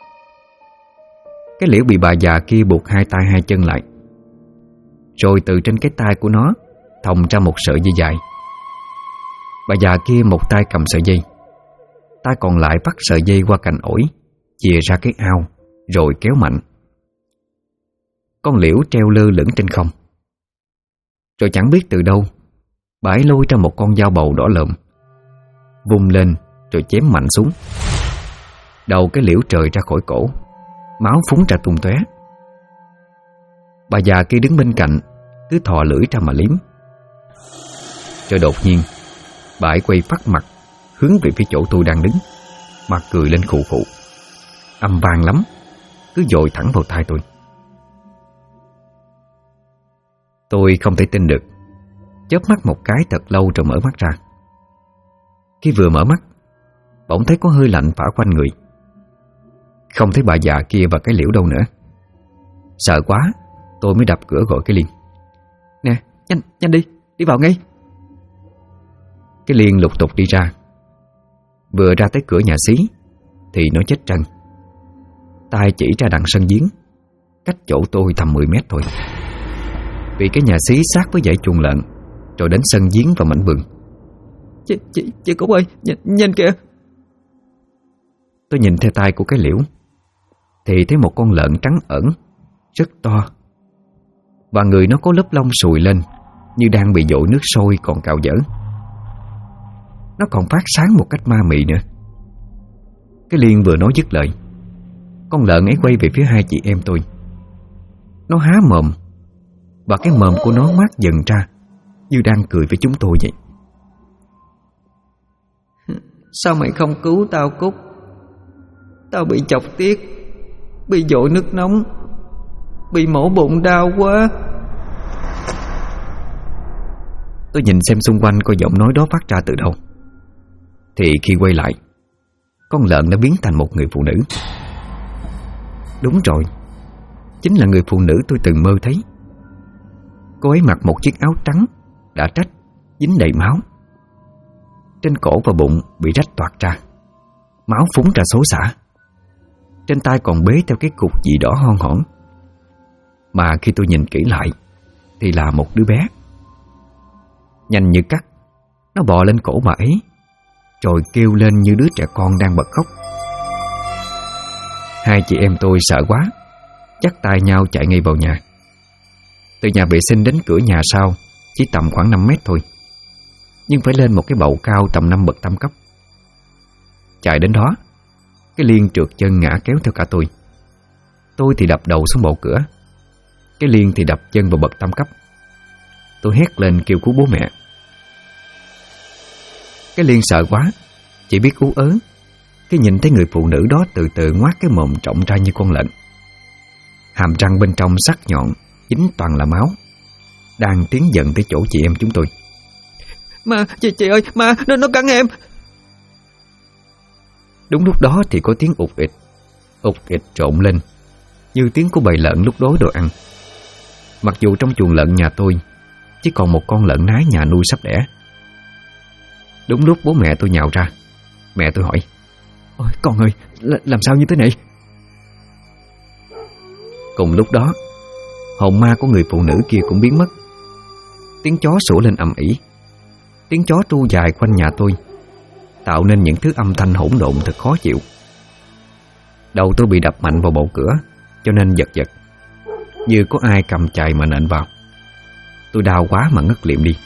Cái Liễu bị bà già kia buộc hai tay hai chân lại, rồi từ trên cái tay của nó thòng ra một sợi dây dài. Bà già kia một tay cầm sợi dây, tay còn lại vắt sợi dây qua cành ổi, chìa ra cái ao, rồi kéo mạnh. Con Liễu treo lơ lửng trên không. Rồi chẳng biết từ đâu, bà ấy lôi ra một con dao bầu đỏ lợm, vung lên rồi chém mạnh xuống. Đầu cái Liễu trời ra khỏi cổ, máu phúng ra tung tóe. Bà già kia đứng bên cạnh cứ thò lưỡi ra mà liếm. Rồi đột nhiên bà ấy quay phắt mặt hướng về phía chỗ tôi đang đứng, mặt cười lên khụ khụ, âm vang lắm, cứ dội thẳng vào tai tôi. Tôi không thể tin được, chớp mắt một cái thật lâu rồi mở mắt ra. Khi vừa mở mắt, bỗng thấy có hơi lạnh phả quanh người. Không thấy bà già kia và cái Liễu đâu nữa. Sợ quá, tôi mới đập cửa gọi cái Liên: "Nè, nhanh đi vào ngay." Cái Liên lục tục đi ra. Vừa ra tới cửa nhà xí thì nó chết trân. tay chỉ ra đằng sân giếng, cách chỗ tôi tầm 10 mét thôi. Vì cái nhà xí sát với dãy chuồng lợn, rồi đến sân giếng và mảnh vườn. Chị Cúc ơi, nhìn kìa. Tôi nhìn theo tay của cái liễu thì thấy một con lợn trắng ẩn, rất to, và người nó có lớp lông sùi lên như đang bị dội nước sôi còn cào dở. Nó còn phát sáng một cách ma mị nữa. Cái Liên vừa nói dứt lời, con lợn ấy quay về phía hai chị em tôi. Nó há mồm, và cái mồm của nó ngoác dần ra như đang cười với chúng tôi vậy. Sao mày không cứu tao Cúc? Tao bị chọc tiết, bị dội nước nóng, bị mổ bụng đau quá. Tôi nhìn xem xung quanh coi giọng nói đó phát ra từ đâu. Thì khi quay lại, con lợn đã biến thành một người phụ nữ. Đúng rồi, chính là người phụ nữ tôi từng mơ thấy. Cô ấy mặc một chiếc áo trắng đã rách, dính đầy máu. Trên cổ và bụng bị rách toạc ra, máu phúng ra xối xả. Trên tay còn bế theo cái cục gì đỏ hon hỏn. Mà khi tôi nhìn kỹ lại thì là một đứa bé. Nhanh như cắt, nó bò lên cổ bà ấy, rồi kêu lên như đứa trẻ con đang bật khóc. Hai chị em tôi sợ quá, dắt tay nhau chạy ngay vào nhà. Từ nhà vệ sinh đến cửa nhà sau chỉ tầm khoảng 5 mét thôi, nhưng phải lên một cái bậu cao tầm 5 bậc tam cấp. Chạy đến đó, cái Liên trượt chân ngã kéo theo cả tôi. Tôi thì đập đầu xuống bậu cửa, cái Liên thì đập chân vào bậc tam cấp. Tôi hét lên kêu cứu bố mẹ. Cái Liên sợ quá, chỉ biết ú ớ khi nhìn thấy người phụ nữ đó từ từ ngoác cái mồm rộng ra như con lợn. Hàm răng bên trong sắc nhọn, dính toàn là máu, đang tiến dần tới chỗ chị em chúng tôi. Mà chị ơi, mà nó cắn em. Đúng lúc đó thì có tiếng ụt ịch trộn lên, như tiếng của bầy lợn lúc đói đồ ăn. Mặc dù trong chuồng lợn nhà tôi chỉ còn một con lợn nái nhà nuôi sắp đẻ. Đúng lúc bố mẹ tôi nhào ra, mẹ tôi hỏi: Ôi con ơi, làm sao như thế này? Cùng lúc đó, hồn ma của người phụ nữ kia cũng biến mất. Tiếng chó sủa lên ầm ĩ, tiếng chó tru dài quanh nhà tôi, tạo nên những thứ âm thanh hỗn độn thật khó chịu. Đầu tôi bị đập mạnh vào bậu cửa, cho nên giật giật, như có ai cầm chày mà nện vào. Tôi đau quá mà ngất liệm đi.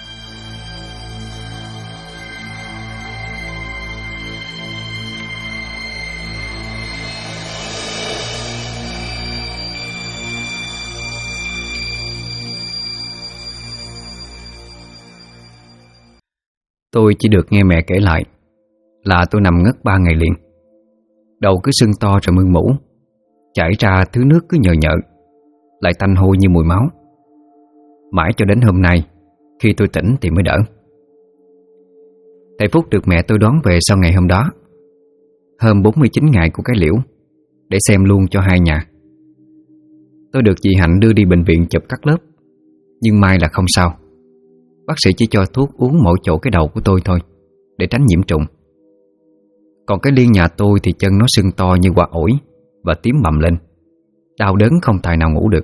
Tôi chỉ được nghe mẹ kể lại là tôi nằm ngất 3 ngày liền. Đầu cứ sưng to rồi mưng mủ, chảy ra thứ nước cứ nhợ nhợ, lại tanh hôi như mùi máu. Mãi cho đến hôm nay, khi tôi tỉnh thì mới đỡ. Thầy Phúc được mẹ tôi đón về sau ngày hôm đó, hôm 49 ngày của cái liễu, để xem luôn cho hai nhà. Tôi được chị Hạnh đưa đi bệnh viện chụp cắt lớp, nhưng may là không sao. Bác sĩ chỉ cho thuốc uống mỗi chỗ cái đầu của tôi thôi, để tránh nhiễm trùng. Còn cái Liên nhà tôi thì chân nó sưng to như quả ổi và tím bầm lên, đau đớn không tài nào ngủ được.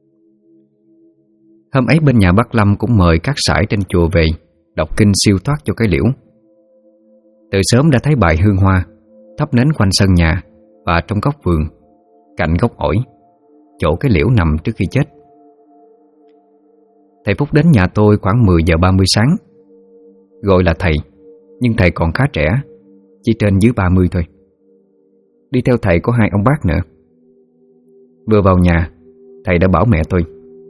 Hôm ấy bên nhà bác Lâm cũng mời các sải trên chùa về đọc kinh siêu thoát cho cái liễu. Từ sớm đã thấy bài hương hoa thắp nến quanh sân nhà và trong góc vườn, cạnh gốc ổi, chỗ cái liễu nằm trước khi chết. Thầy Phúc đến nhà tôi khoảng 10 giờ 30 sáng. Gọi là thầy, nhưng thầy còn khá trẻ, chỉ trên dưới 30 thôi. Đi theo thầy có 2 ông bác nữa. Vừa vào nhà, thầy đã bảo mẹ tôi: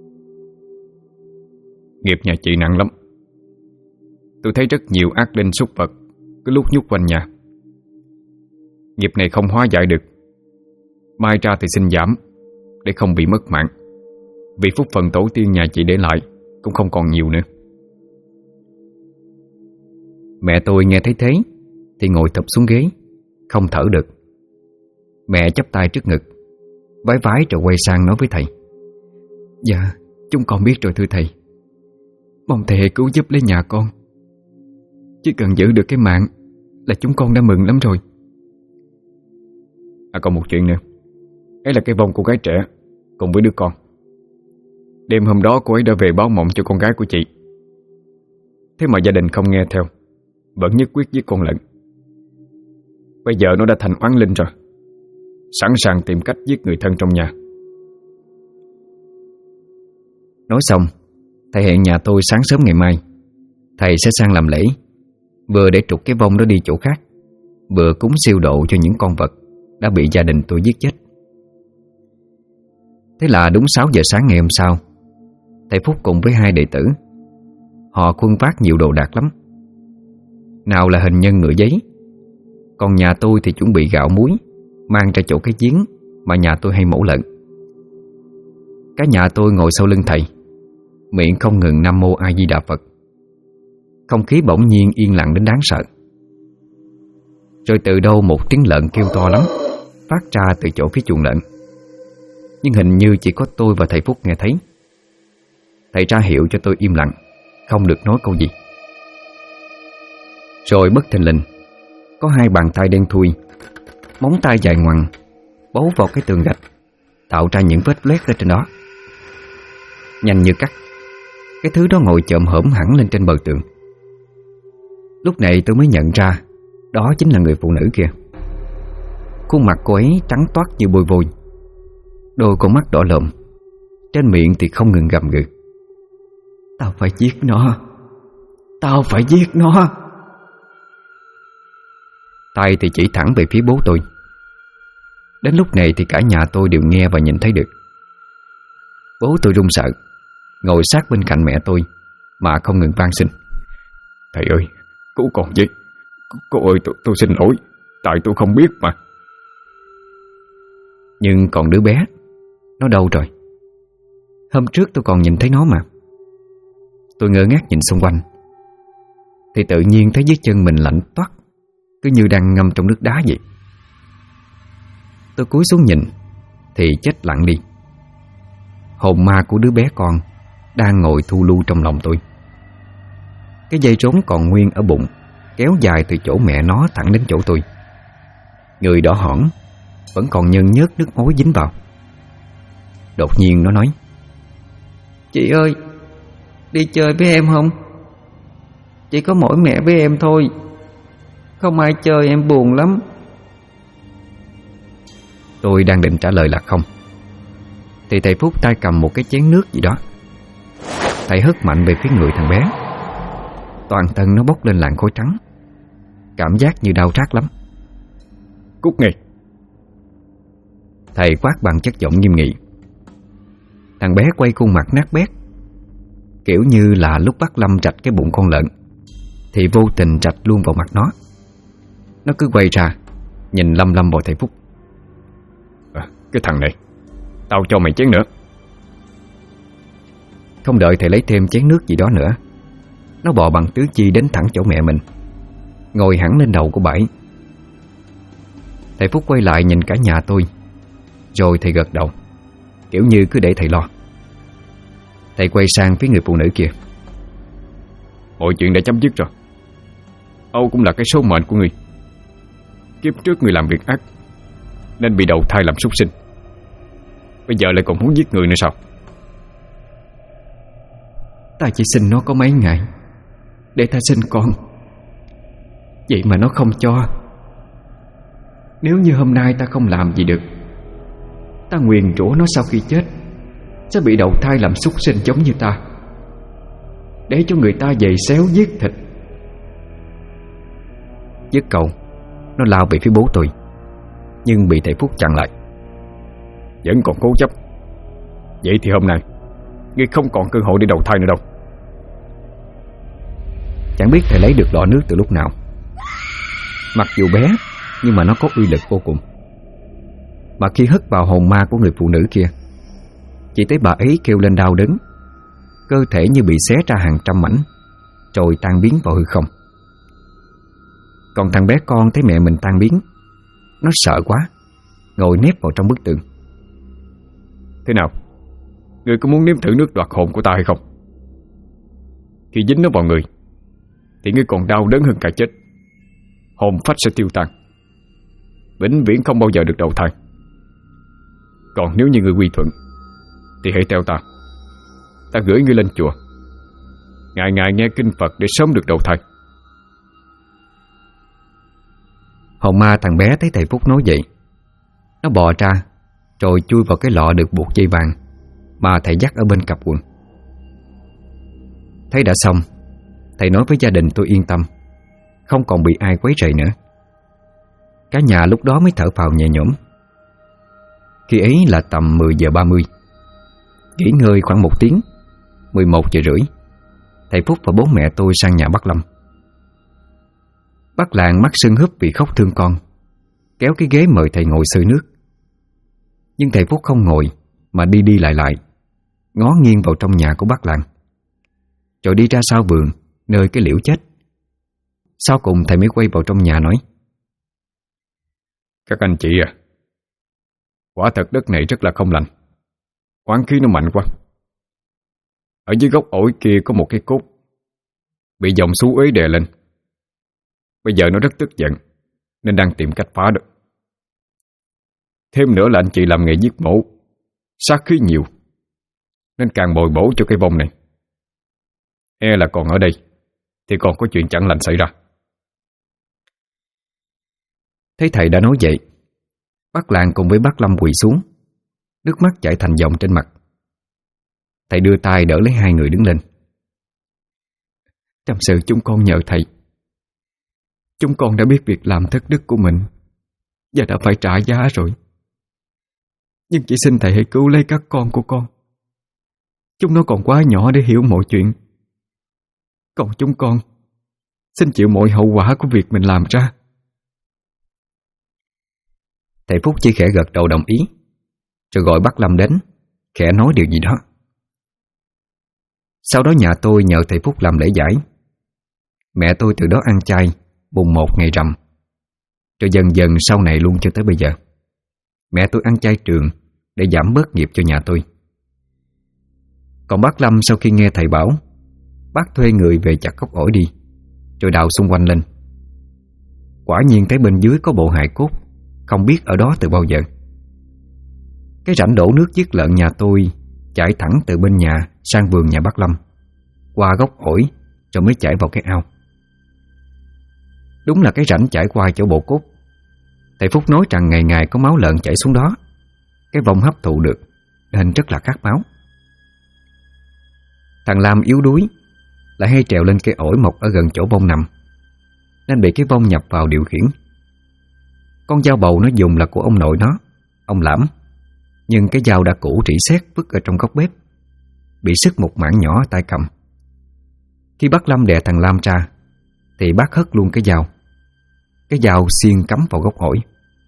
Nghiệp nhà chị nặng lắm. Tôi thấy rất nhiều ác linh súc vật cứ lúc nhúc quanh nhà. Nghiệp này không hóa giải được, mai ra thì xin giảm, để không bị mất mạng, vì phúc phần tổ tiên nhà chị để lại cũng không còn nhiều nữa. Mẹ tôi nghe thấy thế thì ngồi thụp xuống ghế, không thở được. Mẹ chắp tay trước ngực, vái vái rồi quay sang nói với thầy: Dạ, chúng con biết rồi thưa thầy. Mong thầy cứu giúp lấy nhà con. Chỉ cần giữ được cái mạng là chúng con đã mừng lắm rồi. Còn một chuyện nữa. Ấy là cái vong cô gái trẻ cùng với đứa con. Đêm hôm đó cô ấy đã về báo mộng cho con gái của chị. Thế mà gia đình không nghe theo, vẫn nhất quyết giết con lợn. Bây giờ nó đã thành oán linh rồi, sẵn sàng tìm cách giết người thân trong nhà. Nói xong, thầy hẹn nhà tôi sáng sớm ngày mai. Thầy sẽ sang làm lễ, vừa để trục cái vong đó đi chỗ khác, vừa cúng siêu độ cho những con vật đã bị gia đình tôi giết chết. Thế là đúng 6 giờ sáng ngày hôm sau, thầy Phúc cùng với 2 đệ tử, họ khuân vác nhiều đồ đạc lắm. Nào là hình nhân ngựa giấy, còn nhà tôi thì chuẩn bị gạo muối mang ra chỗ cái giếng mà nhà tôi hay mổ lợn. Cả nhà tôi ngồi sau lưng thầy, miệng không ngừng Nam Mô A Di Đà Phật. Không khí bỗng nhiên yên lặng đến đáng sợ. Rồi từ đâu một tiếng lợn kêu to lắm phát ra từ chỗ phía chuồng lợn, nhưng hình như chỉ có tôi và thầy Phúc nghe thấy. Thầy ra hiệu cho tôi im lặng, không được nói câu gì. Rồi bất thình lình, có 2 bàn tay đen thui, móng tay dài ngoằng bấu vào cái tường gạch, tạo ra những vết loét ở trên đó. Nhanh như cắt, cái thứ đó ngồi chồm hổm hẳn lên trên bờ tường. Lúc này tôi mới nhận ra đó chính là người phụ nữ kia. Khuôn mặt cô ấy trắng toát như bôi vôi, đôi con mắt đỏ lồm, trên miệng thì không ngừng gầm gừ: "Tao phải giết nó, tao phải giết nó." Tay thì chỉ thẳng về phía bố tôi. Đến lúc này thì cả nhà tôi đều nghe và nhìn thấy được. Bố tôi run sợ, ngồi sát bên cạnh mẹ tôi mà không ngừng van xin: "Thầy ơi, cứu con với. Cô ơi, tôi xin lỗi, tại tôi không biết mà." Nhưng còn đứa bé, nó đâu rồi? Hôm trước tôi còn nhìn thấy nó mà. Tôi ngơ ngác nhìn xung quanh, thì tự nhiên thấy dưới chân mình lạnh toát, cứ như đang ngâm trong nước đá vậy. Tôi cúi xuống nhìn thì chết lặng đi. Hồn ma của đứa bé con đang ngồi thu lưu trong lòng tôi. Cái dây rốn còn nguyên ở bụng, kéo dài từ chỗ mẹ nó thẳng đến chỗ tôi. Người đỏ hỏn, vẫn còn nhơn nhớt nước ối dính vào. Đột nhiên nó nói: "Chị ơi, đi chơi với em không? Chỉ có mỗi mẹ với em thôi, không ai chơi em buồn lắm." Tôi đang định trả lời là không, thì thầy Phúc tay cầm một cái chén nước gì đó. Thầy hất mạnh về phía người thằng bé. Toàn thân nó bốc lên làn khói trắng, cảm giác như đau rát lắm. "Cút ngay!" Thầy quát bằng chất giọng nghiêm nghị. Thằng bé quay khuôn mặt nát bét, kiểu như là lúc bắt Lâm rạch cái bụng con lợn thì vô tình rạch luôn vào mặt nó. Nó cứ quay ra nhìn lăm lăm vào thầy Phúc. "Cái thằng này, tao cho mày chén nữa." Không đợi thầy lấy thêm chén nước gì đó nữa, nó bò bằng tứ chi đến thẳng chỗ mẹ mình, ngồi hẳn lên đầu của bãi. Thầy Phúc quay lại nhìn cả nhà tôi, rồi thầy gật đầu, kiểu như cứ để thầy lo. Thầy quay sang phía người phụ nữ kia: "Mọi chuyện đã chấm dứt rồi. Âu cũng là cái số mệnh của người. Kiếp trước người làm việc ác nên bị đầu thai làm súc sinh, bây giờ lại còn muốn giết người nữa sao?" "Ta chỉ xin nó có mấy ngày để ta sinh con, vậy mà nó không cho. Nếu như hôm nay ta không làm gì được, ta nguyền rủa nó sau khi chết sẽ bị đầu thai làm súc sinh giống như ta, để cho người ta giày xéo giết thịt." Dứt câu, nó lao về phía bố tôi, nhưng bị thầy Phúc chặn lại. "Vẫn còn cố chấp. Vậy thì hôm nay ngươi không còn cơ hội để đầu thai nữa đâu." Chẳng biết thầy lấy được lọ nước từ lúc nào. Mặc dù bé, nhưng mà nó có uy lực vô cùng. Mà khi hất vào hồn ma của người phụ nữ kia, chỉ thấy bà ấy kêu lên đau đớn, cơ thể như bị xé ra hàng trăm mảnh, rồi tan biến vào hư không. Còn thằng bé con thấy mẹ mình tan biến, nó sợ quá, ngồi nép vào trong bức tường. "Thế nào? Ngươi có muốn nếm thử nước đoạt hồn của ta hay không? Khi dính nó vào người, thì ngươi còn đau đớn hơn cả chết. Hồn phách sẽ tiêu tan, vĩnh viễn không bao giờ được đầu thai. Còn nếu như ngươi quy thuận thì hãy theo ta. Ta gửi ngươi lên chùa, ngày ngày nghe kinh Phật để sớm được đầu thai. Hồn ma thằng bé thấy thầy Phúc nói vậy, nó bò ra rồi chui vào cái lọ được buộc dây vàng mà thầy dắt ở bên cặp quần. Thấy đã xong, thầy nói với gia đình tôi yên tâm, không còn bị ai quấy rầy nữa. Cả nhà lúc đó mới thở phào nhẹ nhõm. Khi ấy là tầm 10 giờ 30. Nghỉ ngơi khoảng 1 tiếng, 11 giờ rưỡi, thầy Phúc và bố mẹ tôi sang nhà bác Lâm. Bác làng mắt sưng húp vì khóc thương con, kéo cái ghế mời thầy ngồi xơi nước. Nhưng thầy Phúc không ngồi mà đi đi lại lại, ngó nghiêng vào trong nhà của bác làng, rồi đi ra sau vườn nơi cái liễu chết. Sau cùng thầy mới quay vào trong nhà nói: Các anh chị à, quả thật đất này rất là không lành, oán khí nó mạnh quá. Ở dưới gốc ổi kia có một cái cốt bị dòng xú uế đè lên. Bây giờ nó rất tức giận nên đang tìm cách phá được. Thêm nữa là anh chị làm nghề giết mổ, sát khí nhiều, nên càng bồi bổ cho cái vong này. E là còn ở đây thì còn có chuyện chẳng lành xảy ra. Thấy thầy đã nói vậy, bác làng cùng với bác Lâm quỳ xuống, nước mắt chảy thành dòng trên mặt. Thầy đưa tay đỡ lấy hai người đứng lên. Trong sự chúng con nhờ thầy. Chúng con đã biết việc làm thất đức của mình và đã phải trả giá rồi. Nhưng chỉ xin thầy hãy cứu lấy các con của con. Chúng nó còn quá nhỏ để hiểu mọi chuyện. Còn chúng con xin chịu mọi hậu quả của việc mình làm ra. Thầy Phúc chỉ khẽ gật đầu đồng ý, rồi gọi bác Lâm đến, khẽ nói điều gì đó. Sau đó nhà tôi nhờ thầy Phúc làm lễ giải. Mẹ tôi từ đó ăn chay mùng 1 ngày rằm, rồi dần dần sau này luôn cho tới bây giờ. Mẹ tôi ăn chay trường để giảm bớt nghiệp cho nhà tôi. Còn bác Lâm sau khi nghe thầy bảo, bác thuê người về chặt gốc ổi đi, rồi đào xung quanh lên. Quả nhiên thấy bên dưới có bộ hài cốt, không biết ở đó từ bao giờ. Cái rãnh đổ nước giết lợn nhà tôi chảy thẳng từ bên nhà sang vườn nhà bác Lâm, qua gốc ổi rồi mới chảy vào cái ao. Đúng là cái rãnh chảy qua chỗ bộ cốt. Thầy Phúc nói rằng ngày ngày có máu lợn chảy xuống đó, cái vong hấp thụ được nên rất là khát máu. Thằng Lam yếu đuối, lại hay trèo lên cây ổi mọc ở gần chỗ vong nằm, nên bị cái vong nhập vào điều khiển. Con dao bầu nó dùng là của ông nội nó, ông Lãm, nhưng cái dao đã cũ rỉ sét vứt ở trong góc bếp, bị sứt một mảng nhỏ ở tay cầm. Khi bác Lâm đè thằng Lam ra thì bác hất luôn cái dao. Cái dao xiên cắm vào gốc ổi.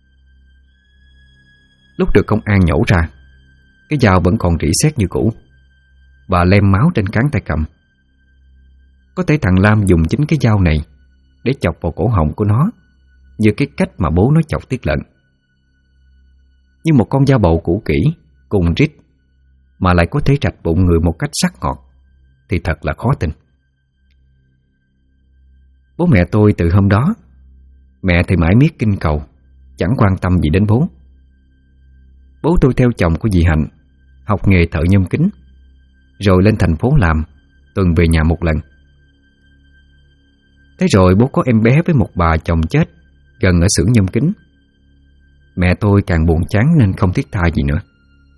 Lúc được công an nhổ ra, cái dao vẫn còn rỉ sét như cũ và lem máu trên cán tay cầm. Có thể thằng Lam dùng chính cái dao này để chọc vào cổ họng của nó, như cái cách mà bố nó chọc Tiết Lợn. Nhưng một con dao bầu cũ kỹ cùng rít mà lại có thể rạch bụng người một cách sắc ngọt thì thật là khó tin. Bố mẹ tôi từ hôm đó, mẹ thì mãi miết kinh cầu, chẳng quan tâm gì đến bố. Bố tôi theo chồng của dì Hạnh, học nghề thợ nhôm kính, rồi lên thành phố làm, tuần về nhà một lần. Thế rồi bố có em bé với một bà chồng chết gần ở xưởng nhôm kính. Mẹ tôi càng buồn chán nên không thiết tha gì nữa.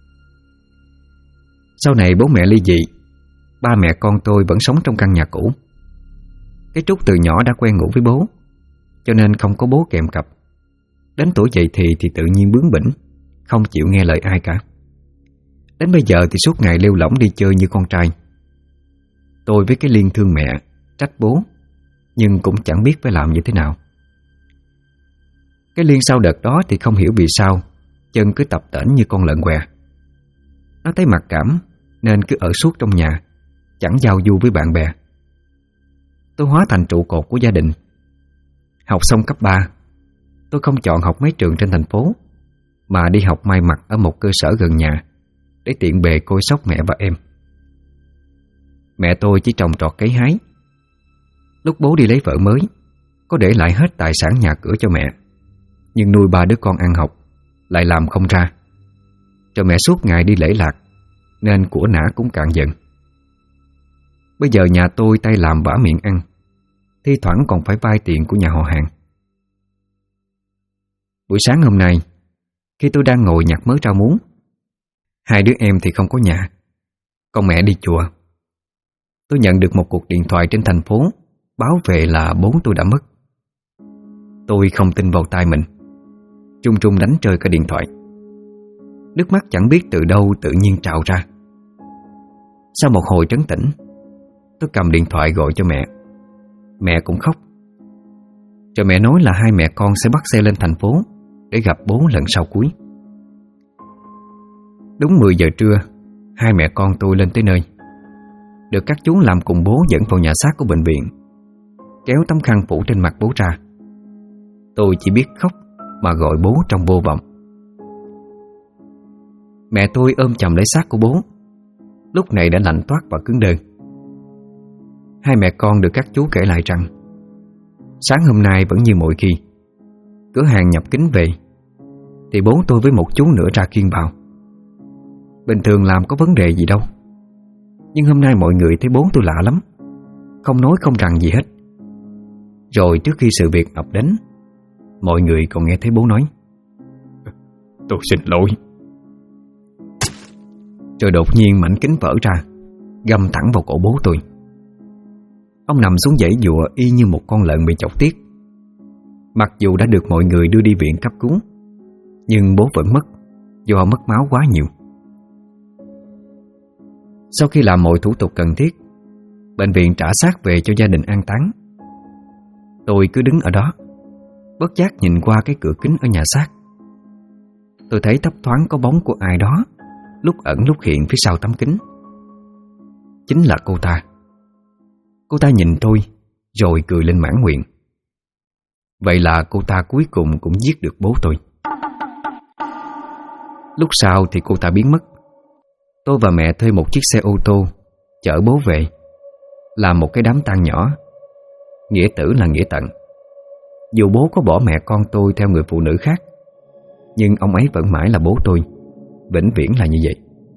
Sau này bố mẹ ly dị, ba mẹ con tôi vẫn sống trong căn nhà cũ. Cái Trúc từ nhỏ đã quen ngủ với bố, cho nên không có bố kèm cặp. Đến tuổi dậy thì tự nhiên bướng bỉnh, không chịu nghe lời ai cả. Đến bây giờ thì suốt ngày lêu lỏng đi chơi như con trai. Tôi với cái Liên thương mẹ, trách bố, nhưng cũng chẳng biết phải làm như thế nào. Cái Liên sau đợt đó thì không hiểu vì sao chân cứ tập tễnh như con lợn què. Nó thấy mặc cảm nên cứ ở suốt trong nhà, chẳng giao du với bạn bè. Tôi hóa thành trụ cột của gia đình. Học xong cấp 3, tôi không chọn học mấy trường trên thành phố, mà đi học may mặc ở một cơ sở gần nhà để tiện bề coi sóc mẹ và em. Mẹ tôi chỉ trồng trọt cấy hái. Lúc bố đi lấy vợ mới, có để lại hết tài sản nhà cửa cho mẹ, nhưng nuôi 3 đứa con ăn học lại làm không ra. Cho mẹ suốt ngày đi lễ lạc, nên của nã cũng cạn dần. Bây giờ nhà tôi tay làm vả miệng ăn, thi thoảng còn phải vay tiền của nhà họ hàng. Buổi sáng hôm nay, khi tôi đang ngồi nhặt mớ rau muống, 2 đứa em thì không có nhà, con mẹ đi chùa. Tôi nhận được một cuộc điện thoại trên thành phố báo về là bố tôi đã mất. Tôi không tin vào tai mình, trung trung đánh rơi cả điện thoại. Nước mắt chẳng biết từ đâu tự nhiên trào ra. Sau một hồi trấn tĩnh, tôi cầm điện thoại gọi cho mẹ. Mẹ cũng khóc. Rồi mẹ nói là hai mẹ con sẽ bắt xe lên thành phố để gặp bố lần sau cuối. Đúng 10 giờ trưa, hai mẹ con tôi lên tới nơi, được các chú làm cùng bố dẫn vào nhà xác của bệnh viện, kéo tấm khăn phủ trên mặt bố ra. Tôi chỉ biết khóc mà gọi bố trong vô vọng. Mẹ tôi ôm chầm lấy xác của bố, lúc này đã lạnh toát và cứng đơ. Hai mẹ con được các chú kể lại rằng sáng hôm nay vẫn như mọi khi, cửa hàng nhập kính về thì bố tôi với một chú nữa ra khiêng vào. Bình thường làm có vấn đề gì đâu, nhưng hôm nay mọi người thấy bố tôi lạ lắm, không nói không rằng gì hết. Rồi trước khi sự việc ập đến, mọi người còn nghe thấy bố nói: "Tôi xin lỗi." Rồi đột nhiên mảnh kính vỡ ra, găm thẳng vào cổ bố tôi. Ông nằm xuống giãy giụa y như một con lợn bị chọc tiết. Mặc dù đã được mọi người đưa đi viện cấp cứu, nhưng bố vẫn mất do mất máu quá nhiều. Sau khi làm mọi thủ tục cần thiết, bệnh viện trả xác về cho gia đình an táng. Tôi cứ đứng ở đó, bất giác nhìn qua cái cửa kính ở nhà xác. Tôi thấy thấp thoáng có bóng của ai đó lúc ẩn lúc hiện phía sau tấm kính. Chính là cô ta. Cô ta nhìn tôi rồi cười lên mãn nguyện. Vậy là cô ta cuối cùng cũng giết được bố tôi. Lúc sau thì cô ta biến mất. Tôi và mẹ thuê một chiếc xe ô tô chở bố về, làm một cái đám tang nhỏ. Nghĩa tử là nghĩa tận. Dù bố có bỏ mẹ con tôi theo người phụ nữ khác, nhưng ông ấy vẫn mãi là bố tôi, vĩnh viễn là như vậy.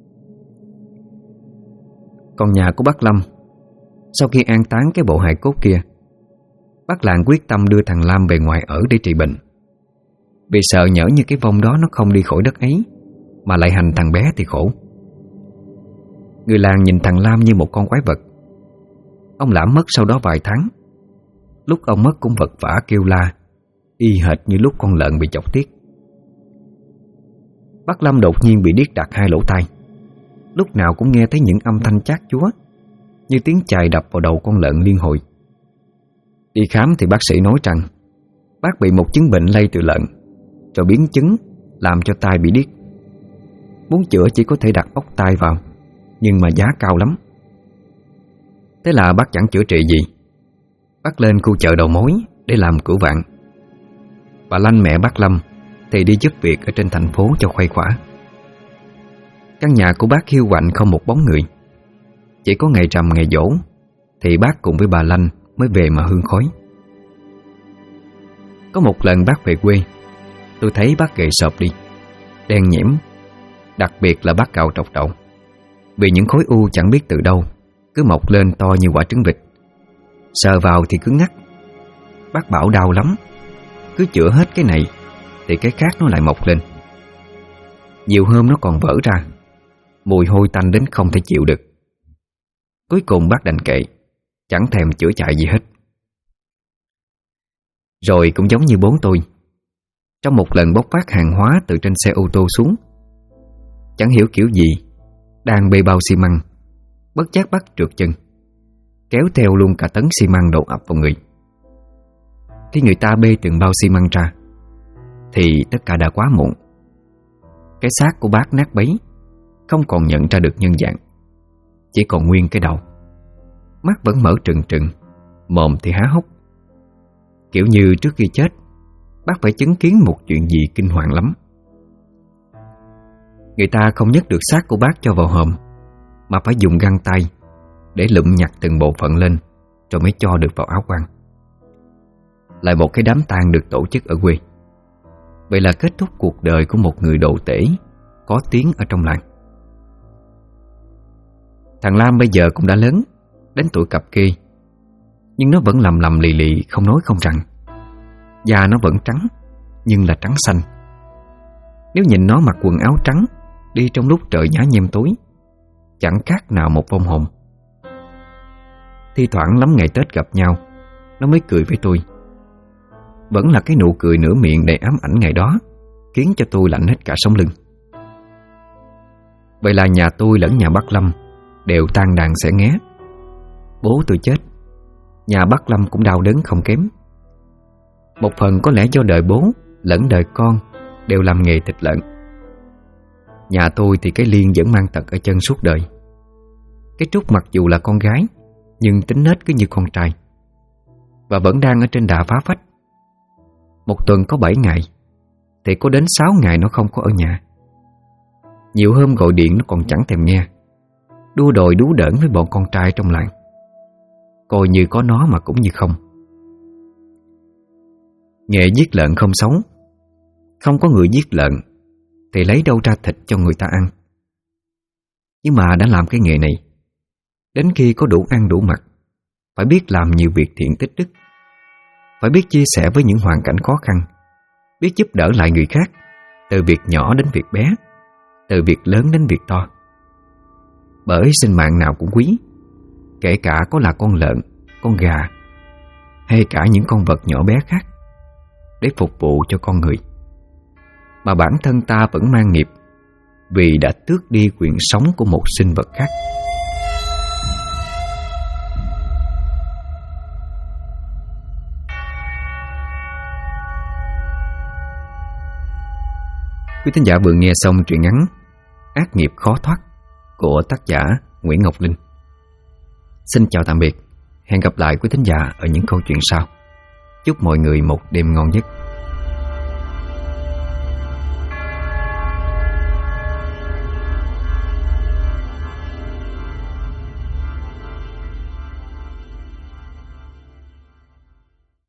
Còn nhà của bác Lâm, sau khi an táng cái bộ hài cốt kia, bác làng quyết tâm đưa thằng Lam về ngoài ở để trị bệnh, vì sợ nhỡ như cái vong đó nó không đi khỏi đất ấy mà lại hành thằng bé thì khổ. Người làng nhìn thằng Lam như một con quái vật. Ông Lãm mất sau đó vài tháng. Lúc ông mất cũng vật vã kêu la, y hệt như lúc con lợn bị chọc tiết. Bác Lâm đột nhiên bị điếc đặt hai lỗ tai, lúc nào cũng nghe thấy những âm thanh chát chúa, như tiếng chài đập vào đầu con lợn liên hồi. Đi khám thì bác sĩ nói rằng bác bị một chứng bệnh lây từ lợn, rồi biến chứng làm cho tai bị điếc. Muốn chữa chỉ có thể đặt ốc tai vào, nhưng mà giá cao lắm. Thế là bác chẳng chữa trị gì. Bác lên khu chợ đầu mối để làm cửu vạn. Bà Lanh mẹ bác Lâm thì đi giúp việc ở trên thành phố cho khuây khỏa. Căn nhà của bác hiu quạnh không một bóng người. Chỉ có ngày rằm ngày giỗ thì bác cùng với bà Lanh mới về mà hương khói. Có một lần bác về quê, tôi thấy bác gầy sợp đi, đen nhẽm. Đặc biệt là bác cạo trọc đầu, vì những khối u chẳng biết từ đâu cứ mọc lên to như quả trứng vịt. Sờ vào thì cứ ngắt. Bác bảo đau lắm, cứ chữa hết cái này thì cái khác nó lại mọc lên. Nhiều hôm nó còn vỡ ra, mùi hôi tanh đến không thể chịu được. Cuối cùng bác đành kệ, chẳng thèm chữa chạy gì hết. Rồi cũng giống như bố tôi, trong một lần bốc vác hàng hóa từ trên xe ô tô xuống, chẳng hiểu kiểu gì, đang bê bao xi măng, bất giác bác trượt chân, kéo theo luôn cả tấn xi măng đổ ập vào người. Khi người ta bê từng bao xi măng ra thì tất cả đã quá muộn. Cái xác của bác nát bấy, không còn nhận ra được nhân dạng, chỉ còn nguyên cái đầu. Mắt vẫn mở trừng trừng, mồm thì há hốc. Kiểu như trước khi chết, bác phải chứng kiến một chuyện gì kinh hoàng lắm. Người ta không nhấc được xác của bác cho vào hòm, mà phải dùng găng tay để lụm nhặt từng bộ phận lên, rồi mới cho được vào áo quan. Lại một cái đám tang được tổ chức ở quê. Vậy là kết thúc cuộc đời của một người đồ tể có tiếng ở trong làng. Thằng Lam bây giờ cũng đã lớn, đến tuổi cập kê, nhưng nó vẫn lầm lì lì không nói không rằng. Da nó vẫn trắng, nhưng là trắng xanh. Nếu nhìn nó mặc quần áo trắng, đi trong lúc trời nhá nhem tối, chẳng khác nào một vong hồn. Thi thoảng lắm ngày Tết gặp nhau, nó mới cười với tôi. Vẫn là cái nụ cười nửa miệng đầy ám ảnh ngày đó, khiến cho tôi lạnh hết cả sống lưng. Vậy là nhà tôi lẫn nhà bác Lâm đều tan đàn xẻ nghé. Bố tôi chết, nhà bác Lâm cũng đau đớn không kém. Một phần có lẽ do đời bố lẫn đời con đều làm nghề thịt lợn. Nhà tôi thì cái Liên vẫn mang tật ở chân suốt đời. Cái Trúc mặc dù là con gái, nhưng tính nết cứ như con trai, và vẫn đang ở trên đà phá phách. Một tuần có 7 ngày thì có đến 6 ngày nó không có ở nhà. Nhiều hôm gọi điện nó còn chẳng thèm nghe, đua đòi đú đỡn với bọn con trai trong làng. Coi như có nó mà cũng như không. Nghề giết lợn không xấu. Không có người giết lợn thì lấy đâu ra thịt cho người ta ăn. Nhưng mà đã làm cái nghề này, đến khi có đủ ăn đủ mặc, phải biết làm nhiều việc thiện tích đức, phải biết chia sẻ với những hoàn cảnh khó khăn, biết giúp đỡ lại người khác, từ việc nhỏ đến việc bé, từ việc lớn đến việc to. Bởi sinh mạng nào cũng quý, kể cả có là con lợn, con gà, hay cả những con vật nhỏ bé khác, để phục vụ cho con người. Mà bản thân ta vẫn mang nghiệp, vì đã tước đi quyền sống của một sinh vật khác. Quý thính giả vừa nghe xong truyện ngắn Ác nghiệp khó thoát của tác giả Nguyễn Ngọc Linh. Xin chào tạm biệt. Hẹn gặp lại quý thính giả ở những câu chuyện sau. Chúc mọi người một đêm ngon giấc.